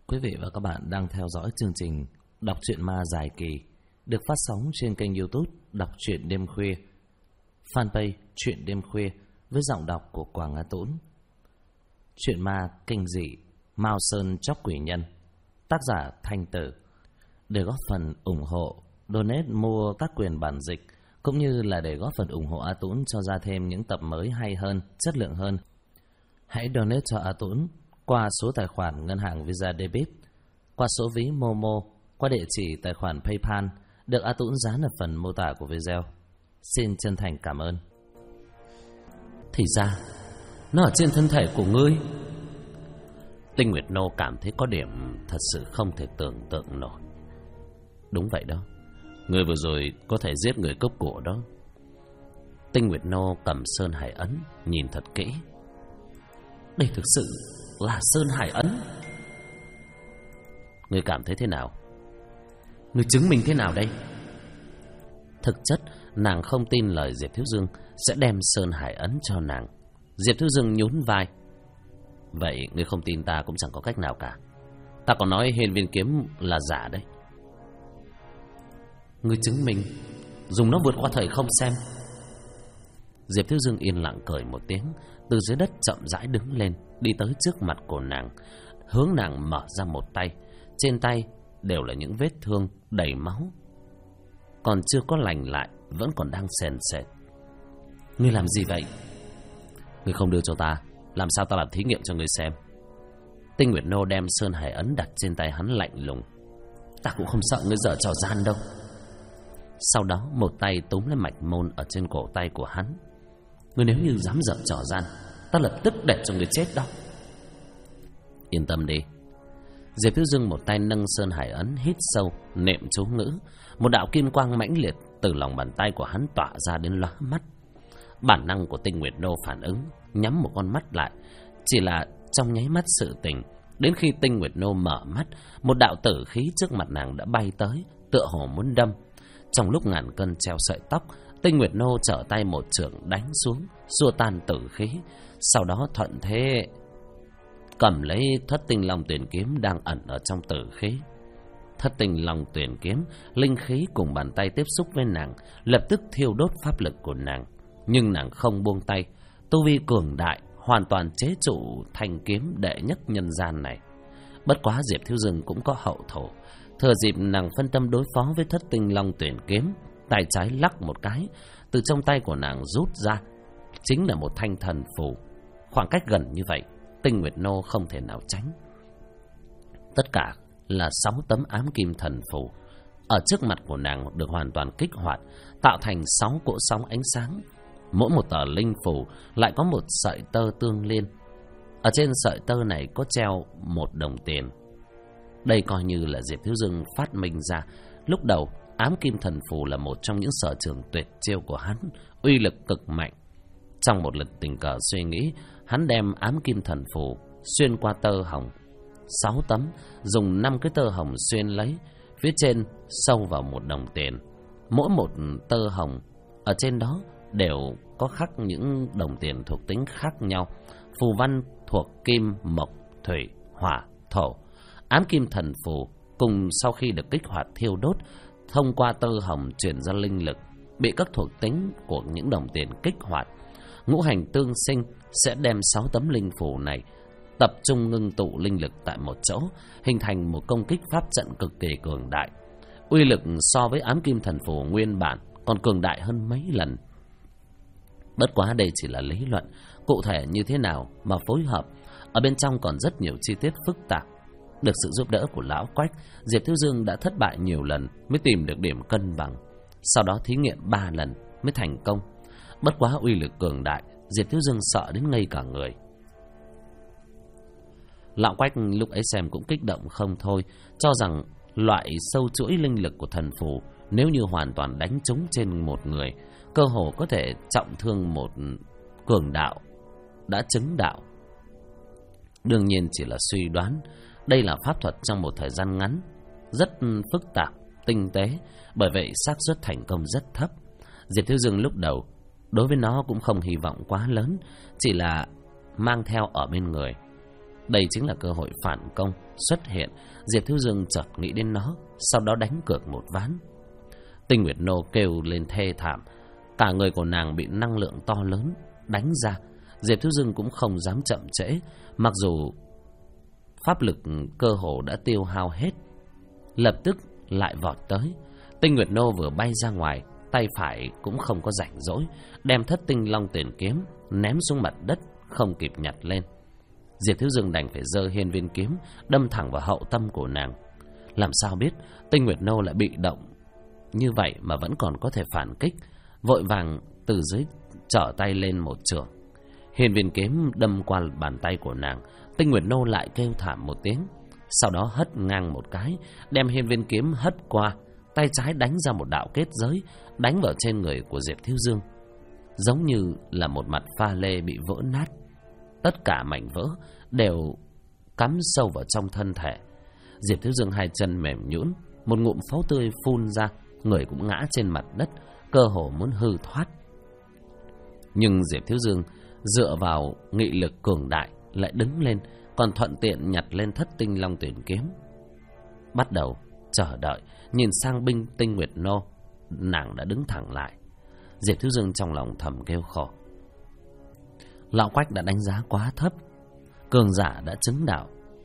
Quý vị và các bạn đang theo dõi chương trình Đọc truyện ma dài kỳ được phát sóng trên kênh YouTube Đọc truyện đêm khuya, fanpage Truyện đêm khuya với giọng đọc của Quảng Á Tũng. Truyện ma kinh dị Mao Sơn Chóc Quỷ Nhân, tác giả Thanh Tử. Để góp phần ủng hộ, donate mua các quyền bản dịch cũng như là để góp phần ủng hộ A Tũng cho ra thêm những tập mới hay hơn, chất lượng hơn, hãy donate cho A Tũng qua số tài khoản ngân hàng Visa Debit, qua số ví Momo, qua địa chỉ tài khoản PayPal được A Tũng dán ở phần mô tả của video. Xin chân thành cảm ơn. Thì ra nó ở trên thân thể của ngươi. Tinh Nguyệt Nô cảm thấy có điểm thật sự không thể tưởng tượng nổi. Đúng vậy đó, người vừa rồi có thể giết người cướp của đó. Tinh Nguyệt Nô cầm Sơn Hải Ấn nhìn thật kỹ. Đây thực sự là Sơn Hải Ấn. Ngươi cảm thấy thế nào? Ngươi chứng minh thế nào đây? Thực chất nàng không tin lời Diệp Thiếu Dương sẽ đem Sơn Hải Ấn cho nàng. Diệp Thiếu Dương nhún vai. Vậy ngươi không tin ta cũng chẳng có cách nào cả. Ta còn nói hiên viên kiếm là giả đấy. Ngươi chứng minh, dùng nó vượt qua thời không xem. Diệp Thiếu Dương yên lặng cười một tiếng, từ dưới đất chậm rãi đứng lên, đi tới trước mặt của nàng, hướng nàng mở ra một tay. Trên tay đều là những vết thương đầy máu, còn chưa có lành lại, vẫn còn đang sền sệt. Ngươi làm gì vậy? Ngươi không đưa cho ta, làm sao ta làm thí nghiệm cho ngươi xem? Tinh Nguyệt Nô đem Sơn Hải Ấn đặt trên tay hắn lạnh lùng. Ta cũng không sợ ngươi dở trò gian đâu. Sau đó một tay túm lấy mạch môn ở trên cổ tay của hắn. Ngươi nếu như dám dở trò gian, ta lập tức để cho ngươi chết đó. Yên tâm đi. Diệp Thiếu Dương một tay nâng Sơn Hải Ấn, hít sâu, niệm chú ngữ. Một đạo kim quang mãnh liệt từ lòng bàn tay của hắn tỏa ra đến lóa mắt. Bản năng của Tinh Nguyệt Nô phản ứng, nhắm một con mắt lại. Chỉ là trong nháy mắt sự tình, đến khi Tinh Nguyệt Nô mở mắt, một đạo tử khí trước mặt nàng đã bay tới, tựa hồ muốn đâm. Trong lúc ngàn cân treo sợi tóc, Tinh Nguyệt Nô trở tay một chưởng đánh xuống, xua tan tử khí. Sau đó thuận thế cầm lấy Thất Tinh Long Tuyển Kiếm đang ẩn ở trong tử khí. Thất Tinh Long Tuyển Kiếm, linh khí cùng bàn tay tiếp xúc với nàng, lập tức thiêu đốt pháp lực của nàng. Nhưng nàng không buông tay, tu vi cường đại, hoàn toàn chế trụ thanh kiếm đệ nhất nhân gian này. Bất quá Diệp Thiếu Dương cũng có hậu thổ. Thừa dịp nàng phân tâm đối phó với Thất Tinh Long Tuyển Kiếm, tay trái lắc một cái, từ trong tay của nàng rút ra chính là một thanh thần phù. Khoảng cách gần như vậy, Tinh Nguyệt Nô không thể nào tránh. Tất cả là 6 tấm ám kim thần phù ở trước mặt của nàng được hoàn toàn kích hoạt, tạo thành 6 cỗ sóng ánh sáng. Mỗi một tờ linh phù lại có một sợi tơ tương liên. Ở trên sợi tơ này có treo 1 đồng tiền. Đây coi như là Diệp Thiếu Dương phát minh ra. Lúc đầu ám kim thần phù là một trong những sở trường tuyệt chiêu của hắn, uy lực cực mạnh. Trong một lần tình cờ suy nghĩ, hắn đem ám kim thần phù xuyên qua tơ hồng 6 tấm, dùng 5 cái tơ hồng xuyên lấy, phía trên sâu vào 1 đồng tiền. Mỗi một tơ hồng ở trên đó đều có khắc những đồng tiền thuộc tính khác nhau, phù văn thuộc kim, mộc, thủy, hỏa, thổ. Ám kim thần phù cùng sau khi được kích hoạt thiêu đốt, thông qua tơ hồng truyền ra linh lực, bị các thuộc tính của những đồng tiền kích hoạt. Ngũ hành tương sinh sẽ đem 6 tấm linh phù này tập trung ngưng tụ linh lực tại một chỗ, hình thành một công kích pháp trận cực kỳ cường đại. Uy lực so với ám kim thần phù nguyên bản còn cường đại hơn mấy lần. Bất quá đây chỉ là lý luận, cụ thể như thế nào mà phối hợp, ở bên trong còn rất nhiều chi tiết phức tạp. Được sự giúp đỡ của Lão Quách, Diệp Thiếu Dương đã thất bại nhiều lần mới tìm được điểm cân bằng. Sau đó thí nghiệm 3 lần mới thành công. Bất quá uy lực cường đại, Diệp Thiếu Dương sợ đến ngây cả người. Lão Quách lúc ấy xem cũng kích động không thôi, cho rằng loại sâu chuỗi linh lực của thần phù nếu như hoàn toàn đánh trúng trên một người, cơ hồ có thể trọng thương một cường đạo đã chứng đạo. Đương nhiên chỉ là suy đoán, đây là pháp thuật trong một thời gian ngắn, rất phức tạp, tinh tế, bởi vậy xác suất thành công rất thấp. Diệp Thiếu Dương lúc đầu đối với nó cũng không hy vọng quá lớn, chỉ là mang theo ở bên người. Đây chính là cơ hội phản công xuất hiện. Diệp Thiếu Dương chợt nghĩ đến nó, sau đó đánh cược một ván. Tinh Nguyệt Nô kêu lên thê thảm, cả người của nàng bị năng lượng to lớn đánh ra. Diệp Thiếu Dương cũng không dám chậm trễ, mặc dù pháp lực cơ hồ đã tiêu hao hết, lập tức lại vọt tới. Tinh Nguyệt Nô vừa bay ra ngoài, tay phải cũng không có rảnh rỗi, đem Thất Tinh Long Tuyển kiếm ném xuống mặt đất, không kịp nhặt lên. Diệp Thiếu Dương đành phải giơ hiên viên kiếm đâm thẳng vào hậu tâm của nàng. Làm sao biết Tinh Nguyệt Nô lại bị động như vậy mà vẫn còn có thể phản kích, vội vàng từ dưới trở tay lên một chưởng. Hiên viên kiếm đâm qua bàn tay của nàng. Tinh Nguyệt Nô lại kêu thảm một tiếng, sau đó hất ngang một cái, đem hiên viên kiếm hất qua, tay trái đánh ra một đạo kết giới, đánh vào trên người của Diệp Thiếu Dương, giống như là một mặt pha lê bị vỡ nát. Tất cả mảnh vỡ đều cắm sâu vào trong thân thể. Diệp Thiếu Dương hai chân mềm nhũn, một ngụm máu tươi phun ra, người cũng ngã trên mặt đất, cơ hồ muốn hư thoát. Nhưng Diệp Thiếu Dương dựa vào nghị lực cường đại lại đứng lên, còn thuận tiện nhặt lên Thất Tinh Long Tuyển kiếm, bắt đầu chờ đợi. Nhìn sang binh Tinh Nguyệt Nô, nàng đã đứng thẳng lại. Diệp Thiếu Dương trong lòng thầm kêu khổ. Lão Quách đã đánh giá quá thấp, cường giả đã chứng đạo.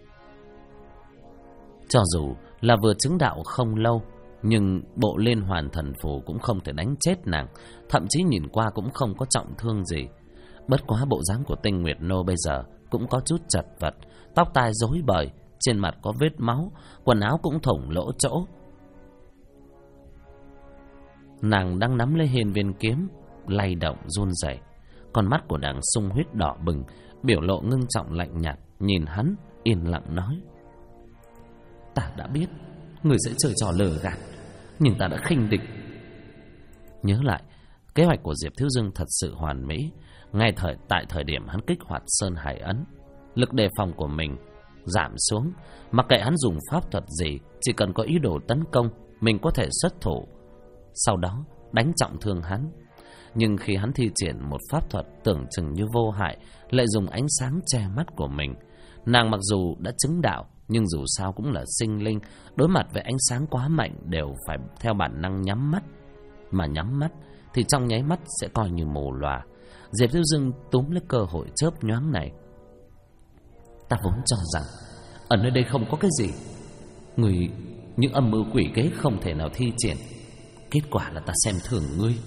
Cho dù là vừa chứng đạo không lâu, nhưng bộ Liên Hoàn Thần Phù cũng không thể đánh chết nàng, thậm chí nhìn qua cũng không có trọng thương gì. Bất quá bộ dáng của Tinh Nguyệt Nô bây giờ cũng có chút chật vật, tóc tai rối bời, trên mặt có vết máu, quần áo cũng thủng lỗ chỗ. Nàng đang nắm lấy hiên viên kiếm, lay động run rẩy, con mắt của nàng sung huyết đỏ bừng, biểu lộ ngưng trọng lạnh nhạt, nhìn hắn yên lặng nói: "Ta đã biết người sẽ chơi trò lừa gạt, nhưng ta đã khinh địch." Nhớ lại, kế hoạch của Diệp Thiếu Dương thật sự hoàn mỹ. Ngay tại thời điểm hắn kích hoạt Sơn Hải Ấn, lực đề phòng của mình giảm xuống. Mặc kệ hắn dùng pháp thuật gì, chỉ cần có ý đồ tấn công, mình có thể xuất thủ, sau đó đánh trọng thương hắn. Nhưng khi hắn thi triển một pháp thuật tưởng chừng như vô hại, lại dùng ánh sáng che mắt của mình. Nàng mặc dù đã chứng đạo, nhưng dù sao cũng là sinh linh, đối mặt với ánh sáng quá mạnh đều phải theo bản năng nhắm mắt. Mà nhắm mắt thì trong nháy mắt sẽ coi như mù lòa. Diệp Thiếu Dương túm lấy cơ hội chớp nhoáng này. Ta vốn cho rằng ở nơi đây không có cái gì, người những âm mưu quỷ kế không thể nào thi triển. Kết quả là ta xem thường ngươi.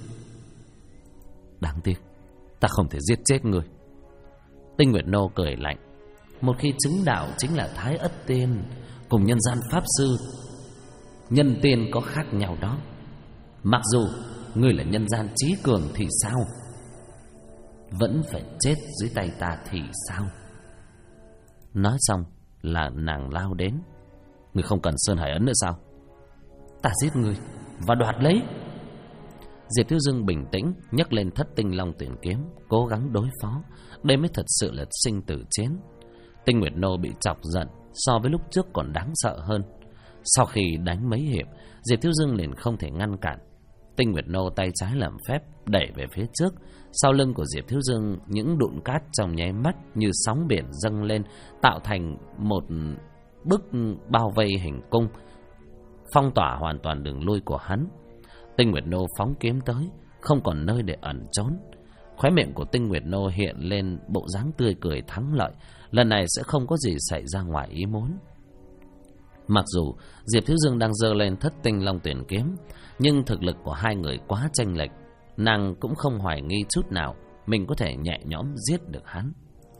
Đáng tiếc ta không thể giết chết ngươi. Tinh Nguyệt Nô cười lạnh. Một khi chứng đạo chính là Thái Ất Tiên, cùng nhân gian pháp sư nhân tiên có khác nhau đó. Mặc dù ngươi là nhân gian trí cường thì sao, vẫn phải chết dưới tay ta thì sao? Nói xong là nàng lao đến. Ngươi không cần Sơn Hải Ấn nữa sao? Ta giết ngươi và đoạt lấy. Diệp Thiếu Dương bình tĩnh nhấc lên Thất Tinh Long Tuyển kiếm, cố gắng đối phó. Đây mới thật sự là sinh tử chiến. Tinh Nguyệt Nô bị chọc giận, so với lúc trước còn đáng sợ hơn. Sau khi đánh mấy hiệp, Diệp Thiếu Dương liền không thể ngăn cản. Tinh Nguyệt Nô tay trái làm phép đẩy về phía trước. Sau lưng của Diệp Thiếu Dương, những đụn cát trong nháy mắt như sóng biển dâng lên, tạo thành một bức bao vây hình cung, phong tỏa hoàn toàn đường lui của hắn. Tinh Nguyệt Nô phóng kiếm tới, không còn nơi để ẩn trốn. Khóe miệng của Tinh Nguyệt Nô hiện lên bộ dáng tươi cười thắng lợi. Lần này sẽ không có gì xảy ra ngoài ý muốn. Mặc dù Diệp Thiếu Dương đang giơ lên Thất Tinh Long Tuyển kiếm, nhưng thực lực của hai người quá chênh lệch. Nàng cũng không hoài nghi chút nào mình có thể nhẹ nhõm giết được hắn.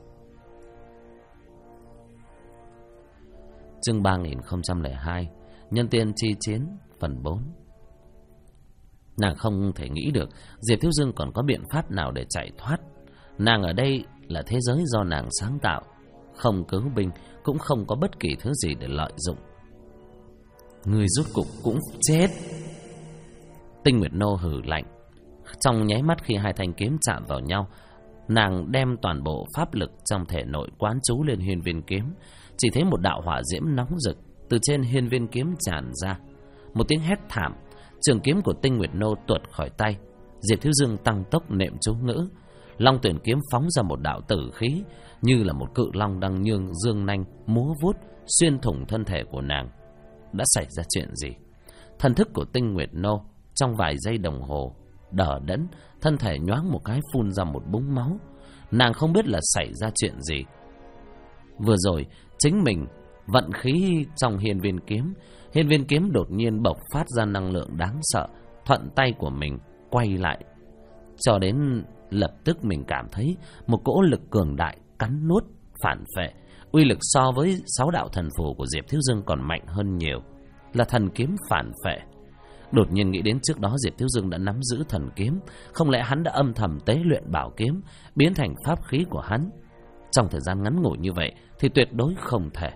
Chương 3002 Nhân tiên chi chiến phần 4. Nàng không thể nghĩ được Diệp Thiếu Dương còn có biện pháp nào để chạy thoát. Nàng ở đây là thế giới do nàng sáng tạo, không cứu binh, cũng không có bất kỳ thứ gì để lợi dụng. Người rốt cục cũng chết. Tinh Nguyệt Nô hừ lạnh. Trong nháy mắt khi hai thanh kiếm chạm vào nhau, nàng đem toàn bộ pháp lực trong thể nội quán trú lên hiên viên kiếm. Chỉ thấy một đạo hỏa diễm nóng rực từ trên hiên viên kiếm tràn ra. Một tiếng hét thảm, trường kiếm của Tinh Nguyệt Nô tuột khỏi tay. Diệp Thiếu Dương tăng tốc niệm chú ngữ. Long Tuyển kiếm phóng ra một đạo tử khí, như là một cự long đang dương nanh múa vuốt xuyên thủng thân thể của nàng. Đã xảy ra chuyện gì? Thần thức của Tinh Nguyệt Nô trong vài giây đồng hồ đờ đẫn, thân thể nhoáng một cái phun ra một búng máu. Nàng không biết là xảy ra chuyện gì. Vừa rồi chính mình vận khí trong hiên viên kiếm đột nhiên bộc phát ra năng lượng đáng sợ, thuận tay của mình quay lại, cho đến lập tức mình cảm thấy một cỗ lực cường đại cắn nuốt phản phệ. Uy lực so với 6 đạo thần phù của Diệp Thiếu Dương còn mạnh hơn nhiều, là thần kiếm phản phệ. Đột nhiên nghĩ đến trước đó Diệp Thiếu Dương đã nắm giữ thần kiếm, không lẽ hắn đã âm thầm tế luyện bảo kiếm biến thành pháp khí của hắn? Trong thời gian ngắn ngủi như vậy thì tuyệt đối không thể.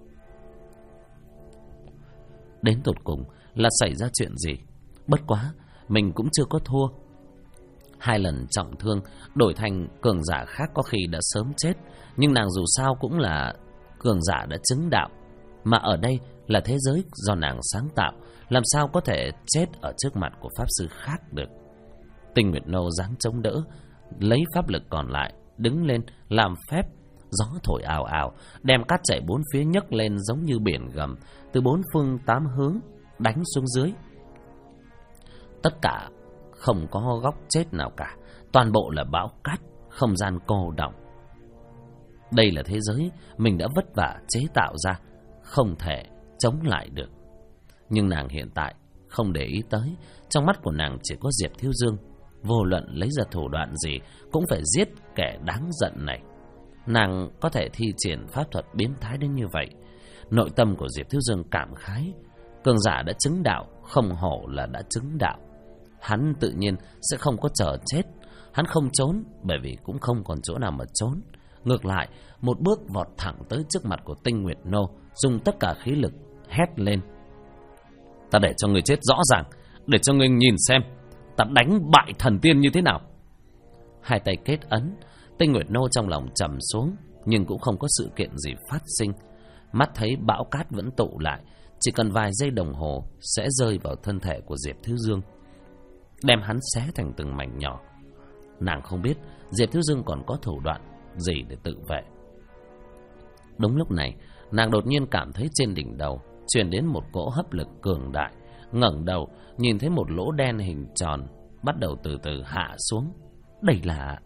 Đến tột cùng là xảy ra chuyện gì? Bất quá mình cũng chưa có thua. 2 lần trọng thương đổi thành cường giả khác có khi đã sớm chết, nhưng nàng dù sao cũng là cường giả đã chứng đạo, mà ở đây là thế giới do nàng sáng tạo, làm sao có thể chết ở trước mặt của pháp sư khác được. Tinh Nguyệt Nô dáng chống đỡ, lấy pháp lực còn lại đứng lên làm phép. Gió thổi ào ào, đem cát chảy bốn phía nhấc lên giống như biển gầm, từ 4 phương 8 hướng đánh xuống dưới. Tất cả không có góc chết nào cả, toàn bộ là bão cát, không gian cô đọng. Đây là thế giới mình đã vất vả chế tạo ra, không thể chống lại được. Nhưng nàng hiện tại không để ý tới, trong mắt của nàng chỉ có Diệp Thiếu Dương. Vô luận lấy ra thủ đoạn gì cũng phải giết kẻ đáng giận này. Nàng có thể thi triển pháp thuật biến thái đến như vậy. Nội tâm của Diệp Thiếu Dương cảm khái, cường giả đã chứng đạo không hổ là đã chứng đạo. Hắn tự nhiên sẽ không có chờ chết. Hắn không trốn, bởi vì cũng không còn chỗ nào mà trốn. Ngược lại, một bước vọt thẳng tới trước mặt của Tinh Nguyệt Nô, dùng tất cả khí lực hét lên: "Ta để cho người chết rõ ràng, để cho người nhìn xem ta đánh bại thần tiên như thế nào." 2 tay kết ấn, Tinh Nguyệt Nô trong lòng trầm xuống, nhưng cũng không có sự kiện gì phát sinh. Mắt thấy bão cát vẫn tụ lại, chỉ cần vài giây đồng hồ sẽ rơi vào thân thể của Diệp Thiếu Dương, đem hắn xé thành từng mảnh nhỏ. Nàng không biết Diệp Thiếu Dương còn có thủ đoạn gì để tự vệ. Đúng lúc này, nàng đột nhiên cảm thấy trên đỉnh đầu truyền đến một cỗ hấp lực cường đại. Ngẩng đầu nhìn thấy một lỗ đen hình tròn bắt đầu từ từ hạ xuống. Đây là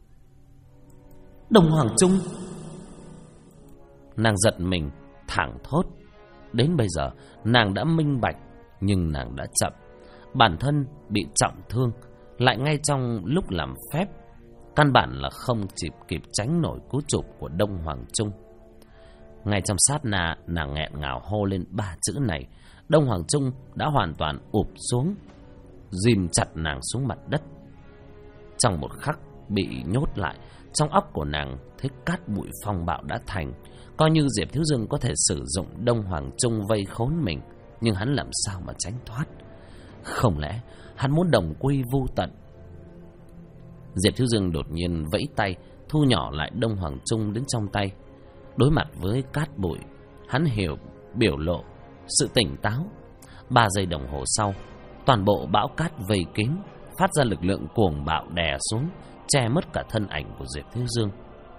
Đông Hoàng Trung. Nàng giật mình thẳng thốt. Đến bây giờ nàng đã minh bạch, nhưng nàng đã chậm. Bản thân bị trọng thương, lại ngay trong lúc làm phép, căn bản là không kịp tránh nổi cú chụp của Đông Hoàng Trung. Ngay trong sát na, nàng nghẹn ngào hô lên 3 chữ này. Đông Hoàng Trung đã hoàn toàn ụp xuống, ghim chặt nàng xuống mặt đất. Trong một khắc bị nhốt lại, trong óc của nàng thấy cát bụi phong bạo đã thành. Coi như Diệp Thiếu Dương có thể sử dụng Đông Hoàng Trung vây khốn mình, nhưng hắn làm sao mà tránh thoát? Không lẽ hắn muốn đồng quy vu tận? Diệp Thiếu Dương đột nhiên vẫy tay, thu nhỏ lại Đông Hoàng Trung đến trong tay. Đối mặt với cát bụi, hắn hiểu biểu lộ sự tỉnh táo. 3 giây đồng hồ sau, toàn bộ bão cát vây kín, phát ra lực lượng cuồng bạo đè xuống, che mất cả thân ảnh của Diệp Thiếu Dương.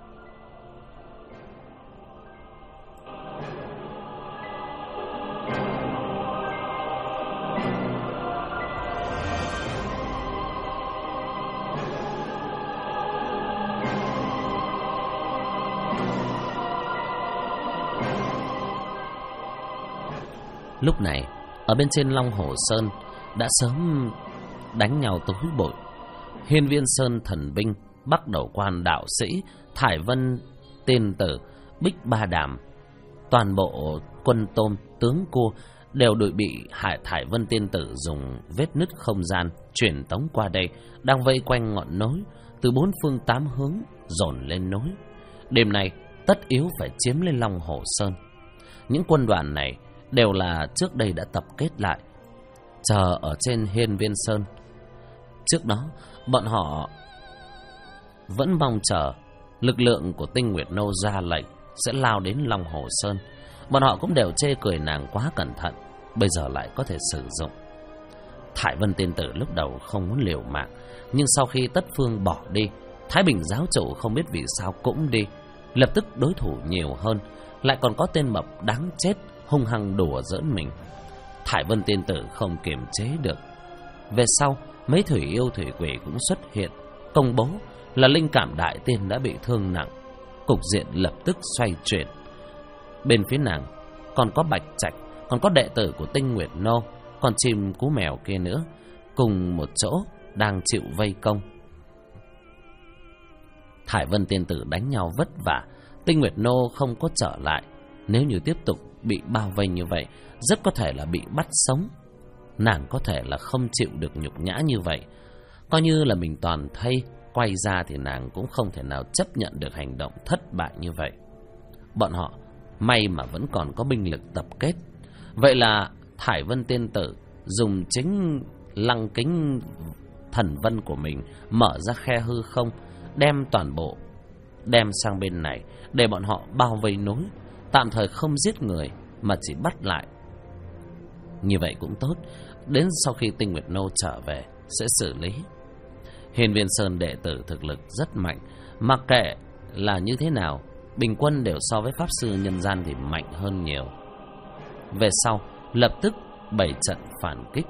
Lúc này, ở bên trên Long Hồ Sơn đã sớm đánh nhau tối bội. Hiên Viên Sơn thần binh, Bắc Đầu Quan đạo sĩ, Thải Vân tiên tử, Bích Ba Đàm, toàn bộ quân tôm tướng cua đều bị Thải Vân tiên tử dùng vết nứt không gian truyền tống qua đây, đang vây quanh ngọn núi, từ 4 phương 8 hướng dồn lên núi. Đêm nay tất yếu phải chiếm lên Long Hồ Sơn. Những quân đoàn này đều là trước đây đã tập kết lại, chờ ở trên Hiên Viên Sơn. Trước đó, bọn họ vẫn mong chờ lực lượng của Tinh Nguyệt Nô ra lệnh sẽ lao đến Long Hồ Sơn. Bọn họ cũng đều chê cười nàng quá cẩn thận, bây giờ lại có thể sử dụng. Thải Vân tiên tử lúc đầu không muốn liều mạng, nhưng sau khi tất phương bỏ đi, Thái Bình giáo chủ không biết vì sao cũng đi. Lập tức đối thủ nhiều hơn, lại còn có tên mập đáng chết hung hăng đùa giỡn mình. Thải Vân tiên tử không kiềm chế được. Về sau, mấy thủy yêu thủy quỷ cũng xuất hiện, công bố là linh cảm đại tiên đã bị thương nặng. Cục diện lập tức xoay chuyển. Bên phía nàng còn có Bạch Trạch, còn có đệ tử của Tinh Nguyệt Nô, còn chim cú mèo kia nữa, cùng một chỗ đang chịu vây công. Thải Vân tiên tử đánh nhau vất vả, Tinh Nguyệt Nô không có trở lại. Nếu như tiếp tục bị bao vây như vậy, rất có thể là bị bắt sống. Nàng có thể là không chịu được nhục nhã như vậy. Coi như là mình toàn thây quay ra thì nàng cũng không thể nào chấp nhận được hành động thất bại như vậy. Bọn họ may mà vẫn còn có binh lực tập kết. Vậy là Thải Vân tiên tử dùng chính lăng kính thần vân của mình mở ra khe hư không, đem toàn bộ đem sang bên này để bọn họ bao vây núi, tạm thời không giết người mà chỉ bắt lại. Như vậy cũng tốt, đến sau khi Tinh Nguyệt Nô trở về sẽ xử lý. Hiên Viên Sơn đệ tử thực lực rất mạnh, mặc kệ là như thế nào, bình quân đều so với pháp sư nhân gian thì mạnh hơn nhiều. Về sau lập tức bày trận phản kích.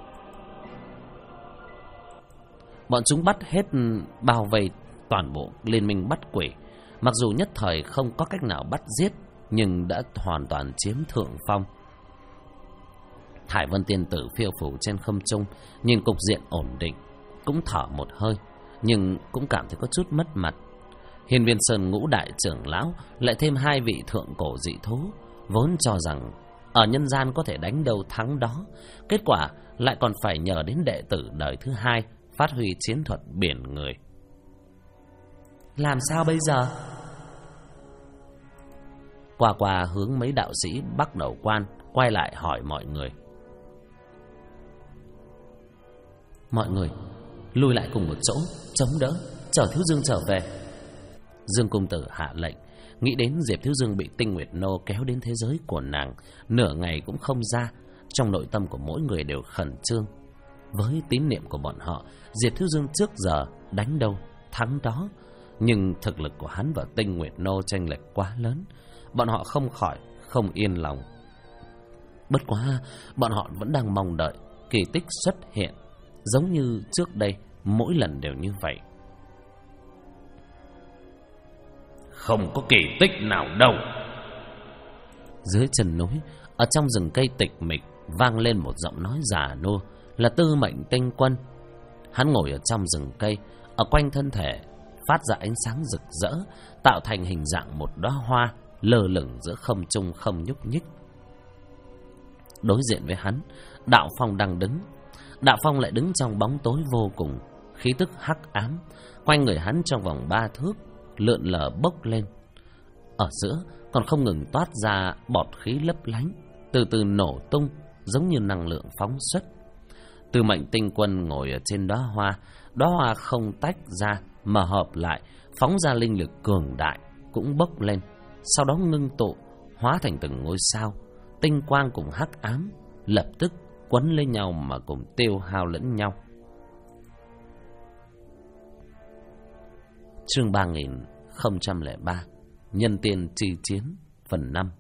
Bọn chúng bắt hết bao vây toàn bộ liên minh bắt quỷ. Mặc dù nhất thời không có cách nào bắt giết, nhưng đã hoàn toàn chiếm thượng phong. Thải Vân tiên tử phiêu phù trên không trung, nhìn cục diện ổn định, cũng thở một hơi, nhưng cũng cảm thấy có chút mất mặt. Hiên Viên Sơn ngũ đại trưởng lão lại thêm 2 vị thượng cổ dị thú, vốn cho rằng ở nhân gian có thể đánh đâu thắng đó, kết quả lại còn phải nhờ đến đệ tử đời thứ 2 phát huy chiến thuật biển người. Làm sao bây giờ? Qua hướng mấy đạo sĩ Bắc Đầu Quan quay lại hỏi mọi người. Mọi người lùi lại cùng một chỗ, chống đỡ, chờ Thiếu Dương trở về. Dương công tử hạ lệnh. Nghĩ đến Diệp Thiếu Dương bị Tinh Nguyệt Nô kéo đến thế giới của nàng, nửa ngày cũng không ra. Trong nội tâm của mỗi người đều khẩn trương. Với tín niệm của bọn họ, Diệp Thiếu Dương trước giờ đánh đâu thắng đó, nhưng thực lực của hắn và Tinh Nguyệt Nô chênh lệch quá lớn, bọn họ không khỏi không yên lòng. Bất quá bọn họ vẫn đang mong đợi kỳ tích xuất hiện, giống như trước đây mỗi lần đều như vậy. Không có kỳ tích nào đâu. Dưới chân núi, ở trong rừng cây tịch mịch, vang lên một giọng nói già nua, là Tư Mệnh Tinh Quân. Hắn ngồi ở trong rừng cây, ở quanh thân thể phát ra ánh sáng rực rỡ, tạo thành hình dạng một đóa hoa lơ lửng giữa không trung không nhúc nhích. Đối diện với hắn, Đạo Phong đang đứng. Đạo Phong lại đứng trong bóng tối vô cùng, khí tức hắc ám, quanh người hắn trong vòng 3 thước lượn lờ bốc lên. Ở giữa còn không ngừng toát ra bọt khí lấp lánh, từ từ nổ tung, giống như năng lượng phóng xuất. Tư Mệnh Tinh Quân ngồi ở trên đóa hoa không tách ra mà hợp lại, phóng ra linh lực cường đại cũng bốc lên, sau đó ngưng tụ hóa thành từng ngôi sao. Tinh quang cùng hắc ám lập tức quấn lên nhau mà cùng tiêu hao lẫn nhau. Chương 3003 Nhân tiên chi chiến phần 5.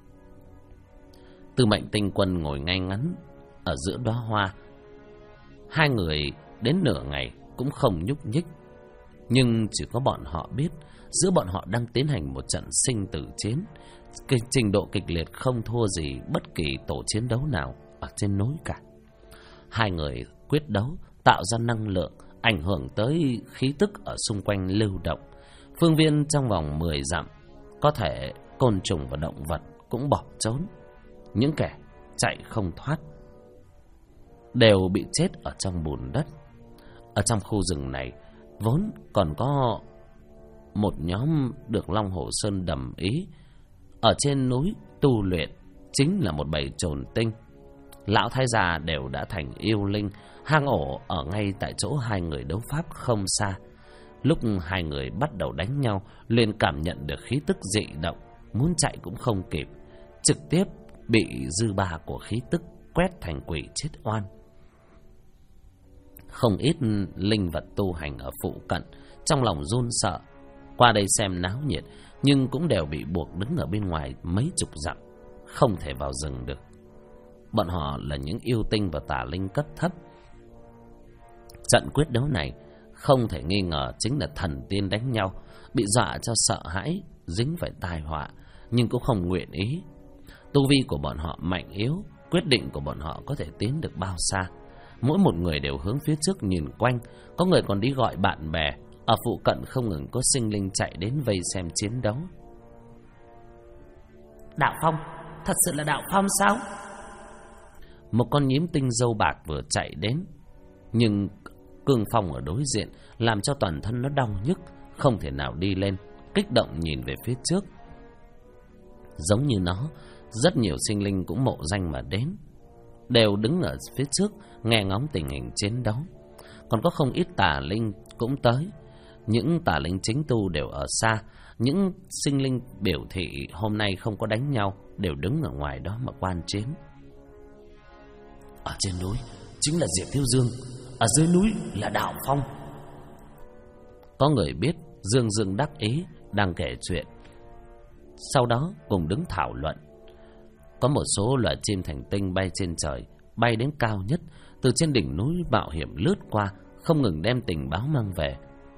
Tư Mệnh Tinh Quân ngồi ngay ngắn ở giữa đóa hoa. 2 người đến nửa ngày cũng không nhúc nhích, nhưng chỉ có bọn họ biết giữa bọn họ đang tiến hành một trận sinh tử chiến. Cái trình độ kịch liệt không thua gì bất kỳ tổ chiến đấu nào ở trên núi cả. 2 người quyết đấu tạo ra năng lượng ảnh hưởng tới khí tức ở xung quanh lưu động. Phương viên trong vòng 10 dặm, có thể côn trùng và động vật cũng bỏ trốn. Những kẻ chạy không thoát đều bị chết ở trong bùn đất. Ở trong khu rừng này vốn còn có một nhóm được Long Hồ Sơn đầm ý ở trên núi tu luyện, chính là một bầy trồn tinh. Lão thái già đều đã thành yêu linh, hang ổ ở ngay tại chỗ 2 người đấu pháp không xa. Lúc 2 người bắt đầu đánh nhau, liền cảm nhận được khí tức dị động, muốn chạy cũng không kịp, trực tiếp bị dư ba của khí tức quét thành quỷ chết oan. Không ít linh vật tu hành ở phụ cận trong lòng run sợ. Qua đây xem náo nhiệt, nhưng cũng đều bị buộc đứng ở bên ngoài mấy chục dặm, không thể vào rừng được. Bọn họ là những yêu tinh và tà linh cấp thấp. Trận quyết đấu này không thể nghi ngờ chính là thần tiên đánh nhau, bị dọa cho sợ hãi, dính phải tai họa, nhưng cũng không nguyện ý. Tu vi của bọn họ mạnh yếu, quyết định của bọn họ có thể tiến được bao xa. Mỗi một người đều hướng phía trước nhìn quanh, có người còn đi gọi bạn bè. Ở phụ cận không ngừng có sinh linh chạy đến vây xem chiến đấu. Đạo Phong, thật sự là Đạo Phong sao? Một con nhím tinh râu bạc vừa chạy đến, nhưng cương phong ở đối diện làm cho toàn thân nó đau nhức, không thể nào đi lên, kích động nhìn về phía trước. Giống như nó, rất nhiều sinh linh cũng mộ danh mà đến, đều đứng ở phía trước nghe ngóng tình hình chiến đấu. Còn có không ít tà linh cũng tới. Những tà linh chính tu đều ở xa. Những sinh linh biểu thị hôm nay không có đánh nhau đều đứng ở ngoài đó mà quan chiến. Ở trên núi chính là Diệp Thiếu Dương, ở dưới núi là Đạo Phong. Có người biết Dương Dương đắc ý đang kể chuyện, sau đó cùng đứng thảo luận. Có một số loài chim thành tinh bay trên trời, bay đến cao nhất, từ trên đỉnh núi mạo hiểm lướt qua, không ngừng đem tình báo mang về.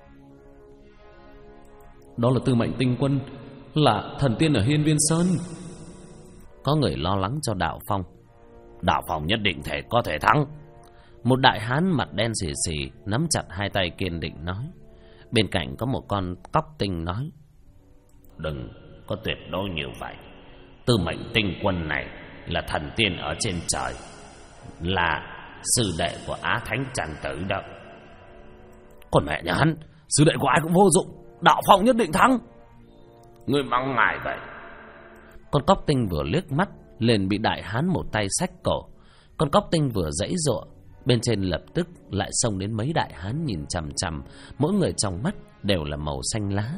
Đó là Tư Mệnh Tinh Quân, là thần tiên ở Hiên Viên Sơn. Có người lo lắng cho Đạo Phong. Đạo Phong nhất định có thể thắng. Một đại hán mặt đen xì xì nắm chặt hai tay kiên định nói. Bên cạnh có một con cóc tinh nói. Đừng có tuyệt đối như vậy. Tư Mệnh Tinh Quân này là thần tiên ở trên trời, là sư đệ của Á Thánh Trần Tử đó. Còn mẹ nhà hắn, sư đệ của ai cũng vô dụng, Đạo Phong nhất định thắng. Ngươi mong ngài vậy. Con cóc tinh vừa liếc mắt liền bị đại hán một tay xách cổ. Con cóc tinh vừa giãy giụa, bên trên lập tức lại xông đến mấy đại hán nhìn chằm chằm, mỗi người trong mắt đều là màu xanh lá.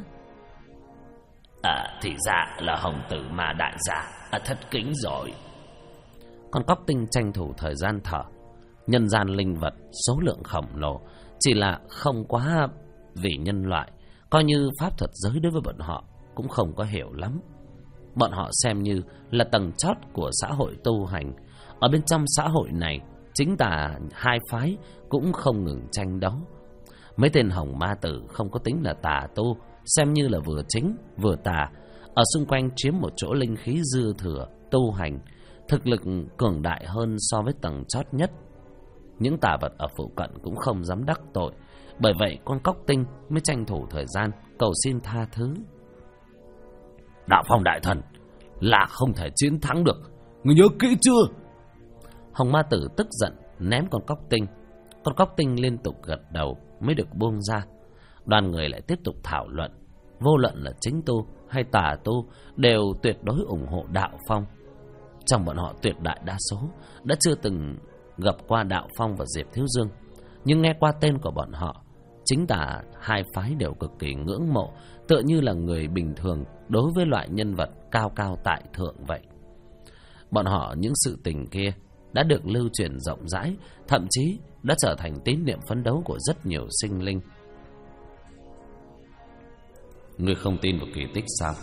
Thì ra là Hồng Tử Ma đại gia, thất kính rồi. Con cóc tinh tranh thủ thời gian thở. Nhân gian linh vật số lượng khổng lồ, chỉ là không quá vì nhân loại, coi như pháp thuật giới đối với bọn họ cũng không có hiểu lắm. Bọn họ xem như là tầng chót của xã hội tu hành. Ở bên trong xã hội này, chính tà hai phái cũng không ngừng tranh đấu. Mấy tên hồng ma tử không có tính là tà tu, xem như là vừa chính vừa tà, ở xung quanh chiếm một chỗ linh khí dư thừa tu hành, thực lực cường đại hơn so với tầng chót nhất. Những tà vật ở phụ cận cũng không dám đắc tội, bởi vậy con cóc tinh mới tranh thủ thời gian cầu xin tha thứ. Đạo Phong đại thần là không thể chiến thắng được, người nhớ kỹ chưa? Hồng ma tử tức giận ném con cóc tinh. Con cóc tinh liên tục gật đầu mới được buông ra. Đoàn người lại tiếp tục thảo luận. Vô luận là chính tu hay tà tu đều tuyệt đối ủng hộ Đạo Phong. Trong bọn họ tuyệt đại đa số đã chưa từng gặp qua Đạo Phong và Diệp Thiếu Dương, nhưng nghe qua tên của bọn họ, chính tà hai phái đều cực kỳ ngưỡng mộ, tựa như là người bình thường đối với loại nhân vật cao cao tại thượng vậy. Bọn họ những sự tình kia đã được lưu truyền rộng rãi, thậm chí đã trở thành tín niệm phấn đấu của rất nhiều sinh linh. Ngươi không tin vào kỳ tích sao?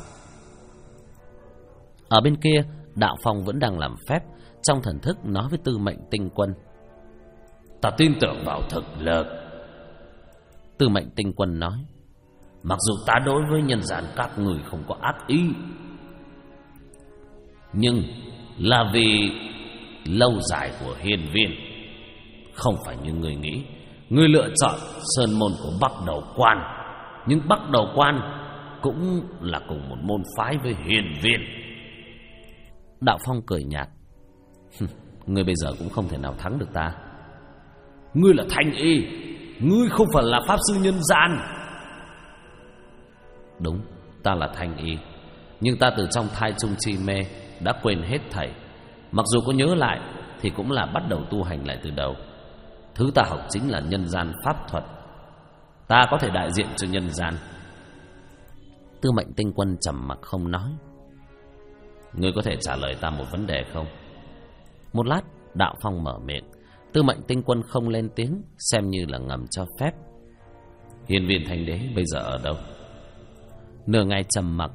Ở bên kia, Đạo Phong vẫn đang làm phép, trong thần thức nói với Tư Mệnh Tinh Quân. Ta tin tưởng vào thực lực. Tư Mệnh Tinh Quân nói. Mặc dù ta đối với nhân gian các người không có ác ý, nhưng là vì lâu dài của hiên viên. Không phải như người nghĩ, người lựa chọn sơn môn của Bắc Đầu Quan, nhưng Bắc Đầu Quan cũng là cùng một môn phái với hiên viên. Đạo Phong cười nhạt. Ngươi bây giờ cũng không thể nào thắng được ta. Ngươi là Thanh Y, ngươi không phải là pháp sư nhân gian. Đúng, ta là Thanh Y, nhưng ta từ trong thai chung chi mê đã quên hết thảy. Mặc dù có nhớ lại thì cũng là bắt đầu tu hành lại từ đầu. Thứ ta học chính là nhân gian pháp thuật. Ta có thể đại diện cho nhân gian. Tư Mệnh Tinh Quân trầm mặc không nói. Ngươi có thể trả lời ta một vấn đề không? Một lát, Đạo Phong mở miệng. Tư Mệnh Tinh Quân không lên tiếng, xem như là ngầm cho phép. Hiên viên Thánh Đế bây giờ ở đâu? Nửa ngày trầm mặc.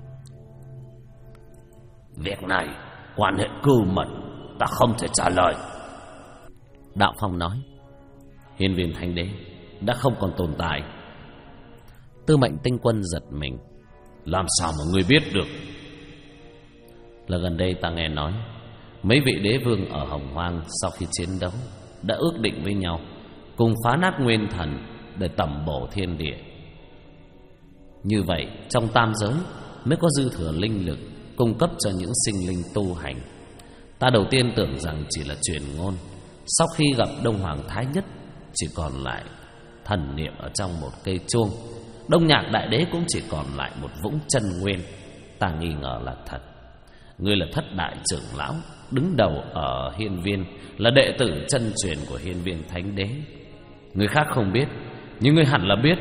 Việc này quan hệ cơ mật, ta không thể trả lời. Đạo Phong nói. Hiên viên Thánh Đế đã không còn tồn tại. Tư Mệnh Tinh Quân giật mình. Làm sao mà ngươi biết được? Là gần đây ta nghe nói mấy vị đế vương ở Hồng Hoang sau khi chiến đấu đã ước định với nhau cùng phá nát nguyên thần để tẩm bổ thiên địa. Như vậy trong tam giới mới có dư thừa linh lực cung cấp cho những sinh linh tu hành. Ta đầu tiên tưởng rằng chỉ là truyền ngôn, sau khi gặp Đông Hoàng Thái Nhất chỉ còn lại thần niệm ở trong một cây chuông. Đông Nhạc Đại Đế cũng chỉ còn lại một vũng chân nguyên. Ta nghi ngờ là thật. Ngươi là thất đại trưởng lão đứng đầu ở Hiên Viên, là đệ tử chân truyền của Hiên Viên Thánh Đế. Người khác không biết, nhưng ngươi hẳn là biết.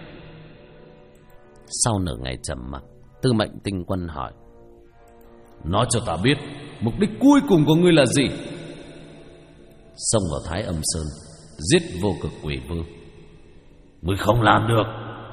Sau nửa ngày trầm mặc, Tư Mệnh Tinh Quân hỏi. Nói cho ta biết, mục đích cuối cùng của ngươi là gì? Xông vào Thái Âm Sơn, giết Vô Cực Quỷ Vương. Ngươi không làm được.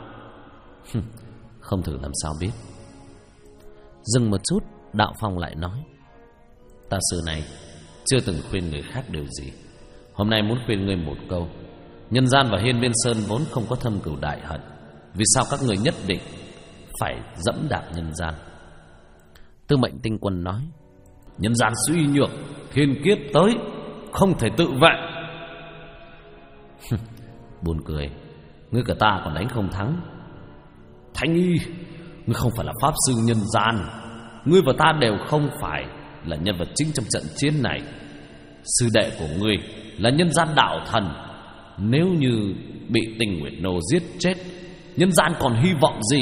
Không thử làm sao biết. Dừng một chút, Đạo Phong lại nói. Ta xưa này chưa từng khuyên người khác điều gì. Hôm nay muốn khuyên ngươi một câu. Nhân gian và Hiên Viên Sơn vốn không có thâm cừu đại hận, vì sao các người nhất định phải dẫm đạp nhân gian? Tư Mệnh Tinh Quân nói. Nhân gian suy nhược, thiên kiếp tới, không thể tự vệ. Buồn cười, ngươi cả ta còn đánh không thắng. Thanh Y, ngươi không phải là pháp sư nhân gian. Ngươi và ta đều không phải là nhân vật chính trong trận chiến này. Sư đệ của ngươi là nhân gian đạo thần. Nếu như bị Tình Nguyệt Nô giết chết, nhân gian còn hy vọng gì?